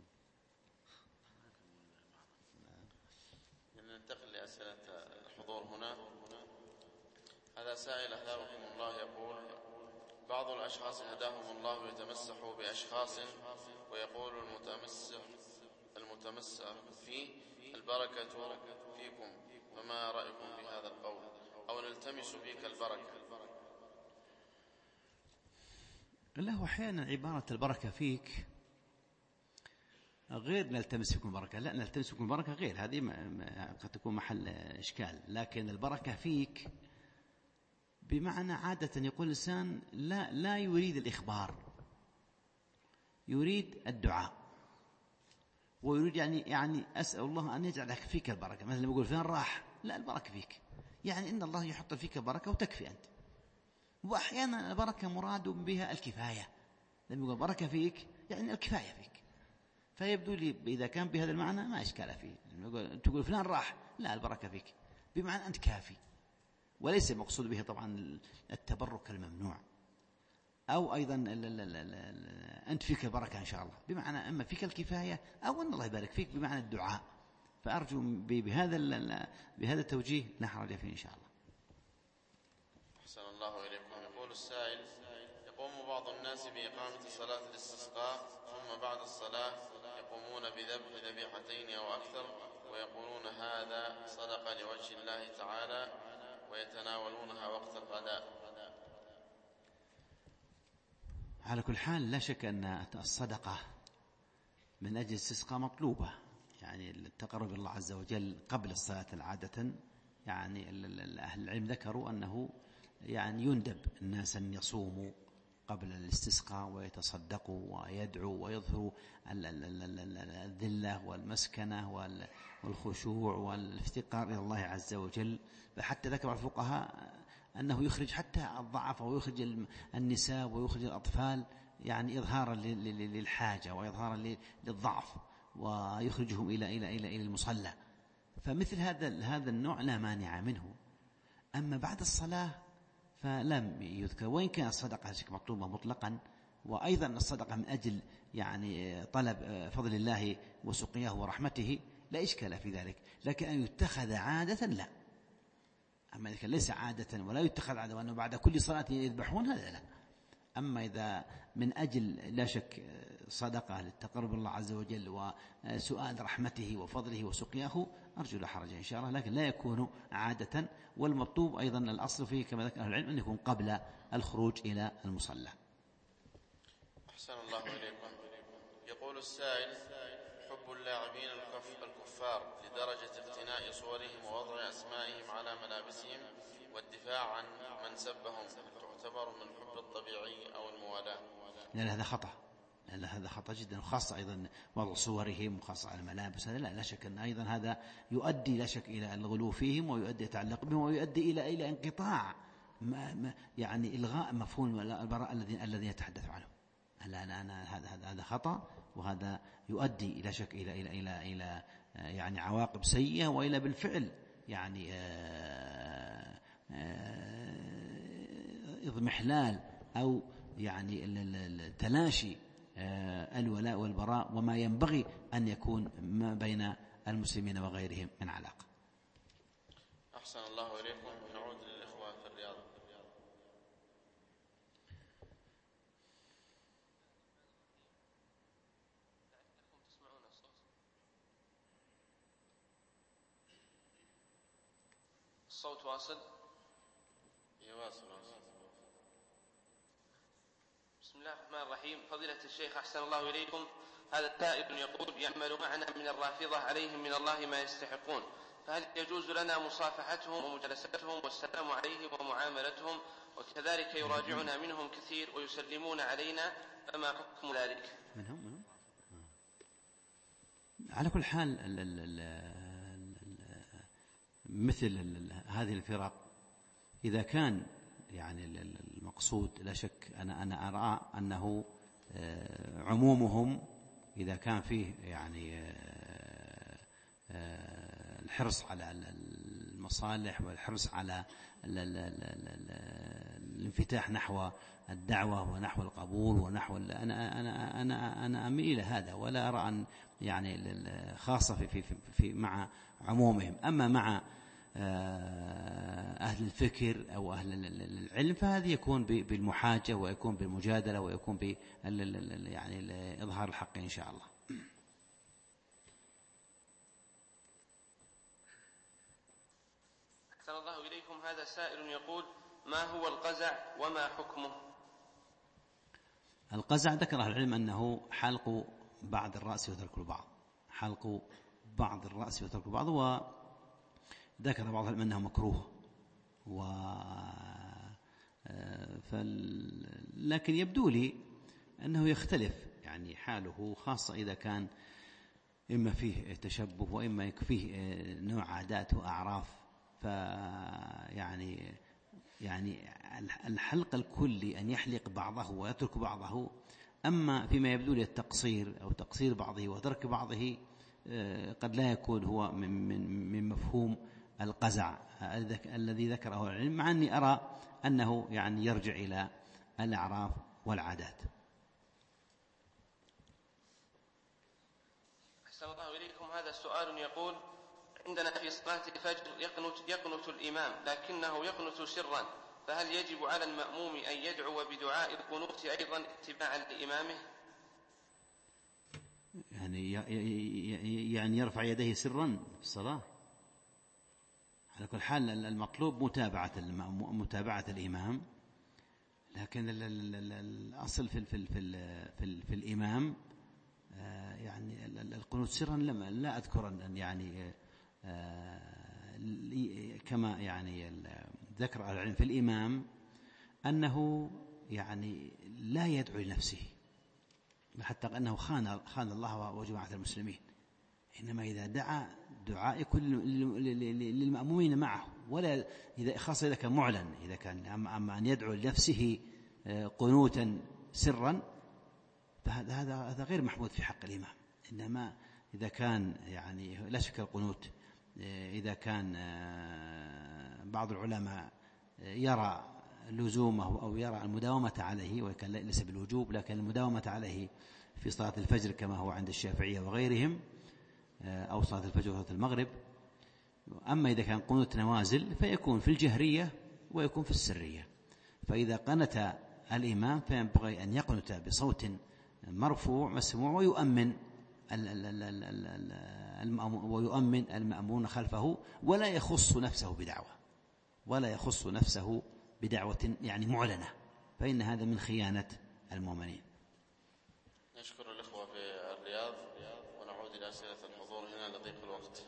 ننتقل لأسئلة الحضور هنا. هذا سائل أهداكم الله يقول: بعض الأشخاص هداهم الله يتمسحوا بأشخاص ويقول المتمسح المتمسح فيه البركة فيكم، فما رأيكم بهذا القول؟ أو نلتمس فيك البركة. له أحيانا عبارة البركة فيك غير نلتمس فيكم البركة، لا نلتمس فيكم البركة غير، هذه قد تكون محل إشكال. لكن البركة فيك بمعنى عادة يقول الإنسان لا, لا يريد الإخبار، يريد الدعاء، ويريد يعني, يعني أسأل الله أن يجعل فيك البركة. مثلا يقول فين راح، لا البركة فيك، يعني إن الله يحط فيك البركة وتكفي أنت. وأحيانا البركة مراد بها الكفاية، لما يقول بركة فيك يعني الكفاية فيك. فيبدو لي إذا كان بهذا المعنى ما إشكال فيه. تقول فلان راح، لا البركة فيك بمعنى أنت كافي، وليس مقصود به طبعا التبرك الممنوع. أو أيضا لا لا لا لا أنت فيك البركة إن شاء الله، بمعنى أما فيك الكفاية أو أن الله يبارك فيك بمعنى الدعاء. فأرجو بهذا بهذا التوجيه لا حرج فيه إن شاء الله. أحسن الله إليكم. يقول السائل: يقوم بعض الناس بإقامة صلاة الاستسقاء ثم بعد الصلاة يقومون بذبح ذبيحتين أو أكثر ويقولون هذا صدقة لوجه الله تعالى ويتناولونها وقت الغداء. على كل حال لا شك أن الصدقة من أجل الاستسقاء مطلوبة، يعني التقرب الله عز وجل قبل الصلاة عادة. يعني أهل العلم ذكروا أنه يعني يندب الناس أن يصوموا قبل الاستسقاء ويتصدقوا ويدعوا ويظهروا الذلة والمسكنة والخشوع والافتقار إلى الله عز وجل. فحتى ذكر الفقهاء أنه يخرج حتى الضعف ويخرج النساء ويخرج الأطفال، يعني إظهارا للحاجة وإظهارا للضعف، ويخرجهم إلى إلى إلى إلى المصلى. فمثل هذا هذا النوع لا مانع منه. أما بعد الصلاة فلم يذكر، وإن كان الصدقة مطلوبة مطلقا، وأيضا الصدقة من أجل يعني طلب فضل الله وسقياه ورحمته لا إشكال في ذلك، لكن أن يتخذ عادة لا. أما إذا كان ليس عادة ولا يتخذ عادة وأنه بعد كل صلاة يذبحون هذا لا. أما إذا من أجل لا شك صدقة للتقرب الله عز وجل وسؤال رحمته وفضله وسقياه أرجو لا حرج إن شاء الله، لكن لا يكون عادة. والمطلوب أيضا الأصل فيه كما ذكر أهل العلم أن يكون قبل الخروج إلى المصلى. أحسن الله إليكم. يقول السائل: حب اللاعبين الكفار لدرجة اقتناء صورهم ووضع أسمائهم على ملابسهم والدفاع عن من سبهم تعتبر من الحب الطبيعي أو الموالاة؟ لا هذا خطأ، لا هذا خطأ جدا، وخاصة أيضا وضع صورهم وخاصة على الملابس، هذا لا, لا شك أن أيضا هذا يؤدي لا شك إلى الغلو فيهم، ويؤدي يتعلق بهم، ويؤدي إلى إلى انقطاع ما ما يعني إلغاء مفهوم البراءة الذي الذي يتحدث عنه. لا أنا أنا هذا هذا هذا خطأ، وهذا يؤدي إلى شك إلى إلى إلى إلى يعني عواقب سيئة، وإلى بالفعل يعني اضمحلال أو يعني تلاشي الولاء والبراء، وما ينبغي أن يكون ما بين المسلمين وغيرهم من علاقة. أحسن الله إليكم. نعود للإخوة في الرياض. الصوت واصل؟ يواصل. بسم الله الرحمن الرحيم. فضيلة الشيخ أحسن الله إليكم، هذا التائب يقول: يعمل معنا من الرافضة عليهم من الله ما يستحقون، فهل يجوز لنا مصافحتهم ومجالستهم والسلام عليهم ومعاملتهم، وكذلك يراجعنا منهم كثير ويسلمون علينا، فما حكم ذلك؟ منهم منهم على كل حال ال ال ال مثل هذه الفرق إذا كان يعني المقصود لا شك أنا أنا أرى أنه عمومهم إذا كان فيه يعني الحرص على المصالح والحرص على الانفتاح نحو الدعوة ونحو القبول ونحو أنا أنا أنا أنا أميل إلى هذا، ولا أرى أن يعني خاصة في في في مع عمومهم. أما مع أهل الفكر أو أهل العلم فهذه يكون بالمحاجة ويكون بالمجادلة ويكون ب يعني إظهار الحق إن شاء الله. أحسن الله إليكم. هذا سائل يقول: ما هو القزع وما حكمه؟ القزع ذكر أهل العلم أنه حلق بعض الرأس وترك البعض، حلق بعض الرأس وترك البعض، وذكر بعض العلم أنه مكروه و فل... لكن يبدو لي أنه يختلف يعني حاله، خاصة إذا كان إما فيه تشبه وإما فيه نوع عادات وأعراف، فيعني يعني الحلق الكلي أن يحلق بعضه ويترك بعضه. أما فيما يبدو لي التقصير أو تقصير بعضه وترك بعضه قد لا يكون هو من, من, من مفهوم القزع الذي ذكره العلم، مع أني أرى أنه يعني يرجع إلى الأعراف والعادات. أحسن الله إليكم. هذا السؤال يقول: عندنا في صلاة الفجر يقنت, يقنت الإمام لكنه يقنت سرا، فهل يجب على المأموم أن يدعو بدعاء القنوت أيضا اتباعا لإمامه؟ يعني يعني يرفع يديه سرا في الصلاة؟ على كل حال المطلوب متابعة متابعة الإمام، لكن الأصل في في في في الإمام يعني القنوت سرا لما لا أذكر أن يعني كما يعني ذكر العلم في الإمام أنه يعني لا يدعو لنفسه، حتى أنه خان خان الله وجماعة المسلمين، إنما إذا دعا دعاء يكون للمأمومين معه، ولا إذا خاصة إذا كان معلن. إذا كان أما أن يدعو لنفسه قنوتا سرا فهذا هذا هذا غير محمود في حق الإمام. إنما إذا كان يعني لا شك القنوت إذا كان بعض العلماء يرى لزومه أو يرى المداومة عليه، وكان ليس بالوجوب لكن المداومة عليه في صلاة الفجر كما هو عند الشافعية وغيرهم، أو صلاة الفجر وصلاة المغرب. أما إذا كان قنوت نوازل فيكون في الجهرية ويكون في السرية. فإذا قنت الإمام فينبغي أن يقنت بصوت مرفوع مسموع ويؤمن ويؤمن المأمون خلفه، ولا يخص نفسه بدعوة ولا يخص نفسه بدعوة يعني معلنة، فإن هذا من خيانة المؤمنين. نشكر الإخوة في الرياض ونعود إلى أسئلة الحضور هنا لضيق الوقت.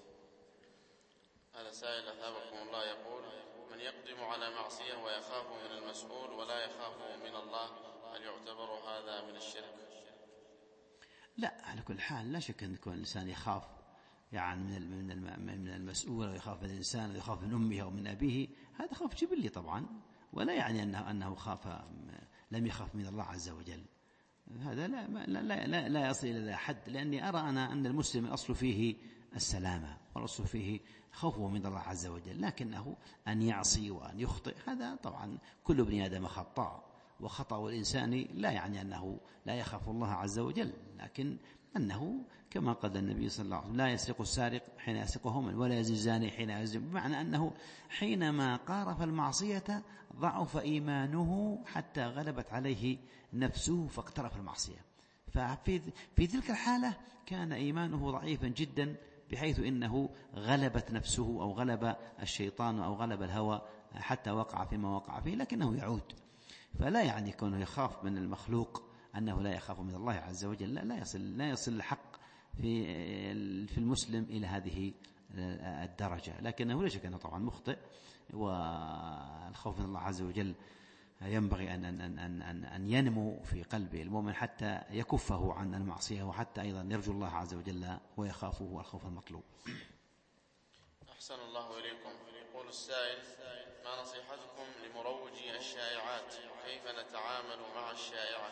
هذا سائل أثابكم الله يقول: من يقدم على معصية ويخاف من المسؤول ولا يخاف من الله، هل يعتبر هذا من الشرك؟ لا، على كل حال لا شك أن يكون الإنسان يخاف يعني من من المسؤول، ويخاف من الإنسان، ويخاف من أمه أو من أبيه، هذا خوف جبلي طبعا، ولا يعني أنه أنه خاف لم يخاف من الله عز وجل. هذا لا لا لا, لا يصل إلى حد، لأني أرى أنا أن المسلم الأصل فيه السلامة، والأصل فيه خوفه من الله عز وجل، لكنه أن يعصي وأن يخطئ هذا طبعا كل ابن آدم خطاء، وخطأ الإنسان لا يعني أنه لا يخاف الله عز وجل، لكن أنه كما قال النبي صلى الله عليه وسلم: لا يسرق السارق حين يسرقه من، ولا يزني الزاني حين يزني، بمعنى أنه حينما قارف المعصية ضعف إيمانه حتى غلبت عليه نفسه فاقترف المعصية. ففي في تلك الحالة كان إيمانه ضعيفا جدا، بحيث إنه غلبت نفسه أو غلب الشيطان أو غلب الهوى حتى وقع فيما وقع فيه، لكنه يعود. فلا يعني كونه يخاف من المخلوق أنه لا يخاف من الله عز وجل، لا, لا يصل لا يصل الحق في في المسلم إلى هذه الدرجة، لكنه لا شك أنه طبعا مخطئ، والخوف من الله عز وجل ينبغي أن أن أن أن أن ينمو في قلب المؤمن حتى يكفه عن المعصية، وحتى أيضا يرجو الله عز وجل ويخافه الخوف المطلوب. أحسن الله إليكم. يقول السائل: ما نصيحتكم لمروجي الشائعات؟ كيف نتعامل مع الشائعة؟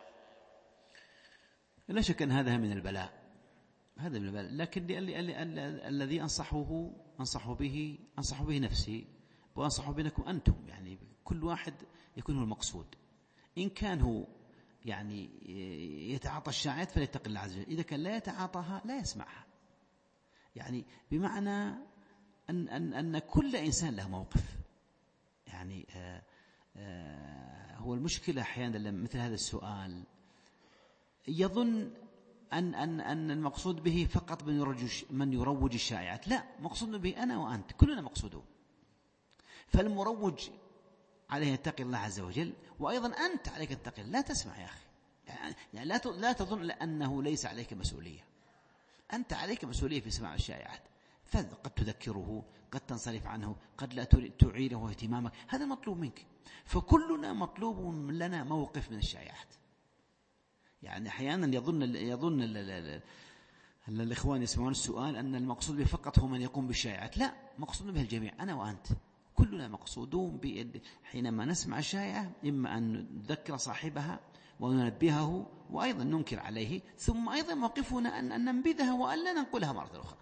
لا شك أن هذا من البلاء، هذا من البلاء، لكن الذي أنصحه أنصح به أنصح به نفسي، وأنصح بينكم أنتم، يعني كل واحد يكون هو المقصود. إن كان هو يعني يتعاطى الشائعات فليتق الله عز وجل، إذا كان لا يتعاطاها لا يسمعها، يعني بمعنى أن, أن, أن كل إنسان له موقف. يعني آآ آآ هو المشكلة أحيانا لما مثل هذا السؤال يظن أن, أن, أن المقصود به فقط من يروج, من يروج الشائعات، لا، مقصود به أنا وأنت، كلنا مقصودون. فالمروج عليه يتقي الله عز وجل، وأيضا أنت عليك تتقي، لا تسمع يا أخي، يعني لا لا تظن أنه ليس عليك مسؤولية، أنت عليك مسؤولية في سماع الشائعات، فقد تذكره، قد تنصرف عنه، قد لا تعيره اهتمامك، هذا مطلوب منك. فكلنا مطلوب لنا موقف من الشائعات. يعني أحيانا يظن يظن ال ال ال ال الإخوان يسمعون السؤال أن المقصود به فقط هو من يقوم بالشائعات، لا، مقصود به الجميع، أنا وأنت كلنا مقصودون. حينما نسمع الشائعة إما أن نذكر صاحبها وننبهه وأيضا ننكر عليه، ثم أيضا موقفنا أن ننبذها وأن لا ننقلها مرة أخرى.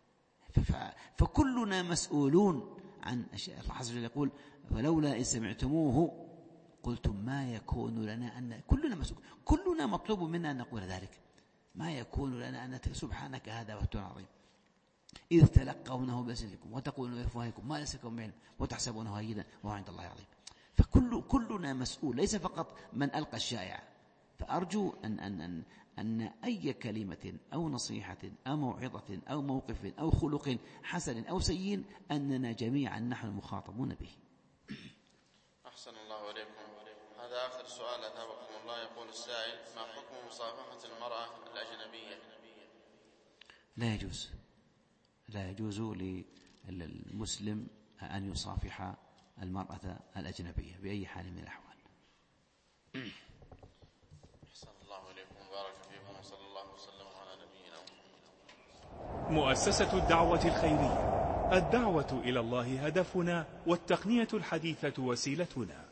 فكلنا مسؤولون عن أشياء. الله عز وجل يقول: ولولا إن سمعتموه قلتم ما يكون لنا أن، كلنا مسؤول، كلنا مطلوب منا أن نقول ذلك، ما يكون لنا أن نتكلم سبحانك هذا بهتان عظيم إذ تلقونه بألسنتكم وتقولون بأفواهكم ما ليس لكم به علم وتحسبونه هينا وهو عند الله عظيم. فكل كلنا مسؤول، ليس فقط من ألقى الشائعة. فأرجو أن أن أن أن أي كلمة أو نصيحة أو موعظة أو موقف أو خلق حسن أو سيء أننا جميعا نحن مخاطبون به. أحسن الله إليكم. هذا آخر سؤال أثابكم الله. يقول السائل: ما حكم مصافحة المرأة الأجنبية؟ لا يجوز، لا يجوز للمسلم أن يصافح المرأة الأجنبية بأي حال من الأحوال. أحسن الله إليكم وبارك فيكم وصلى الله وسلم على نبينا محمد. مؤسسة الدعوة الخيرية، الدعوة إلى الله هدفنا، والتقنية الحديثة وسيلتنا.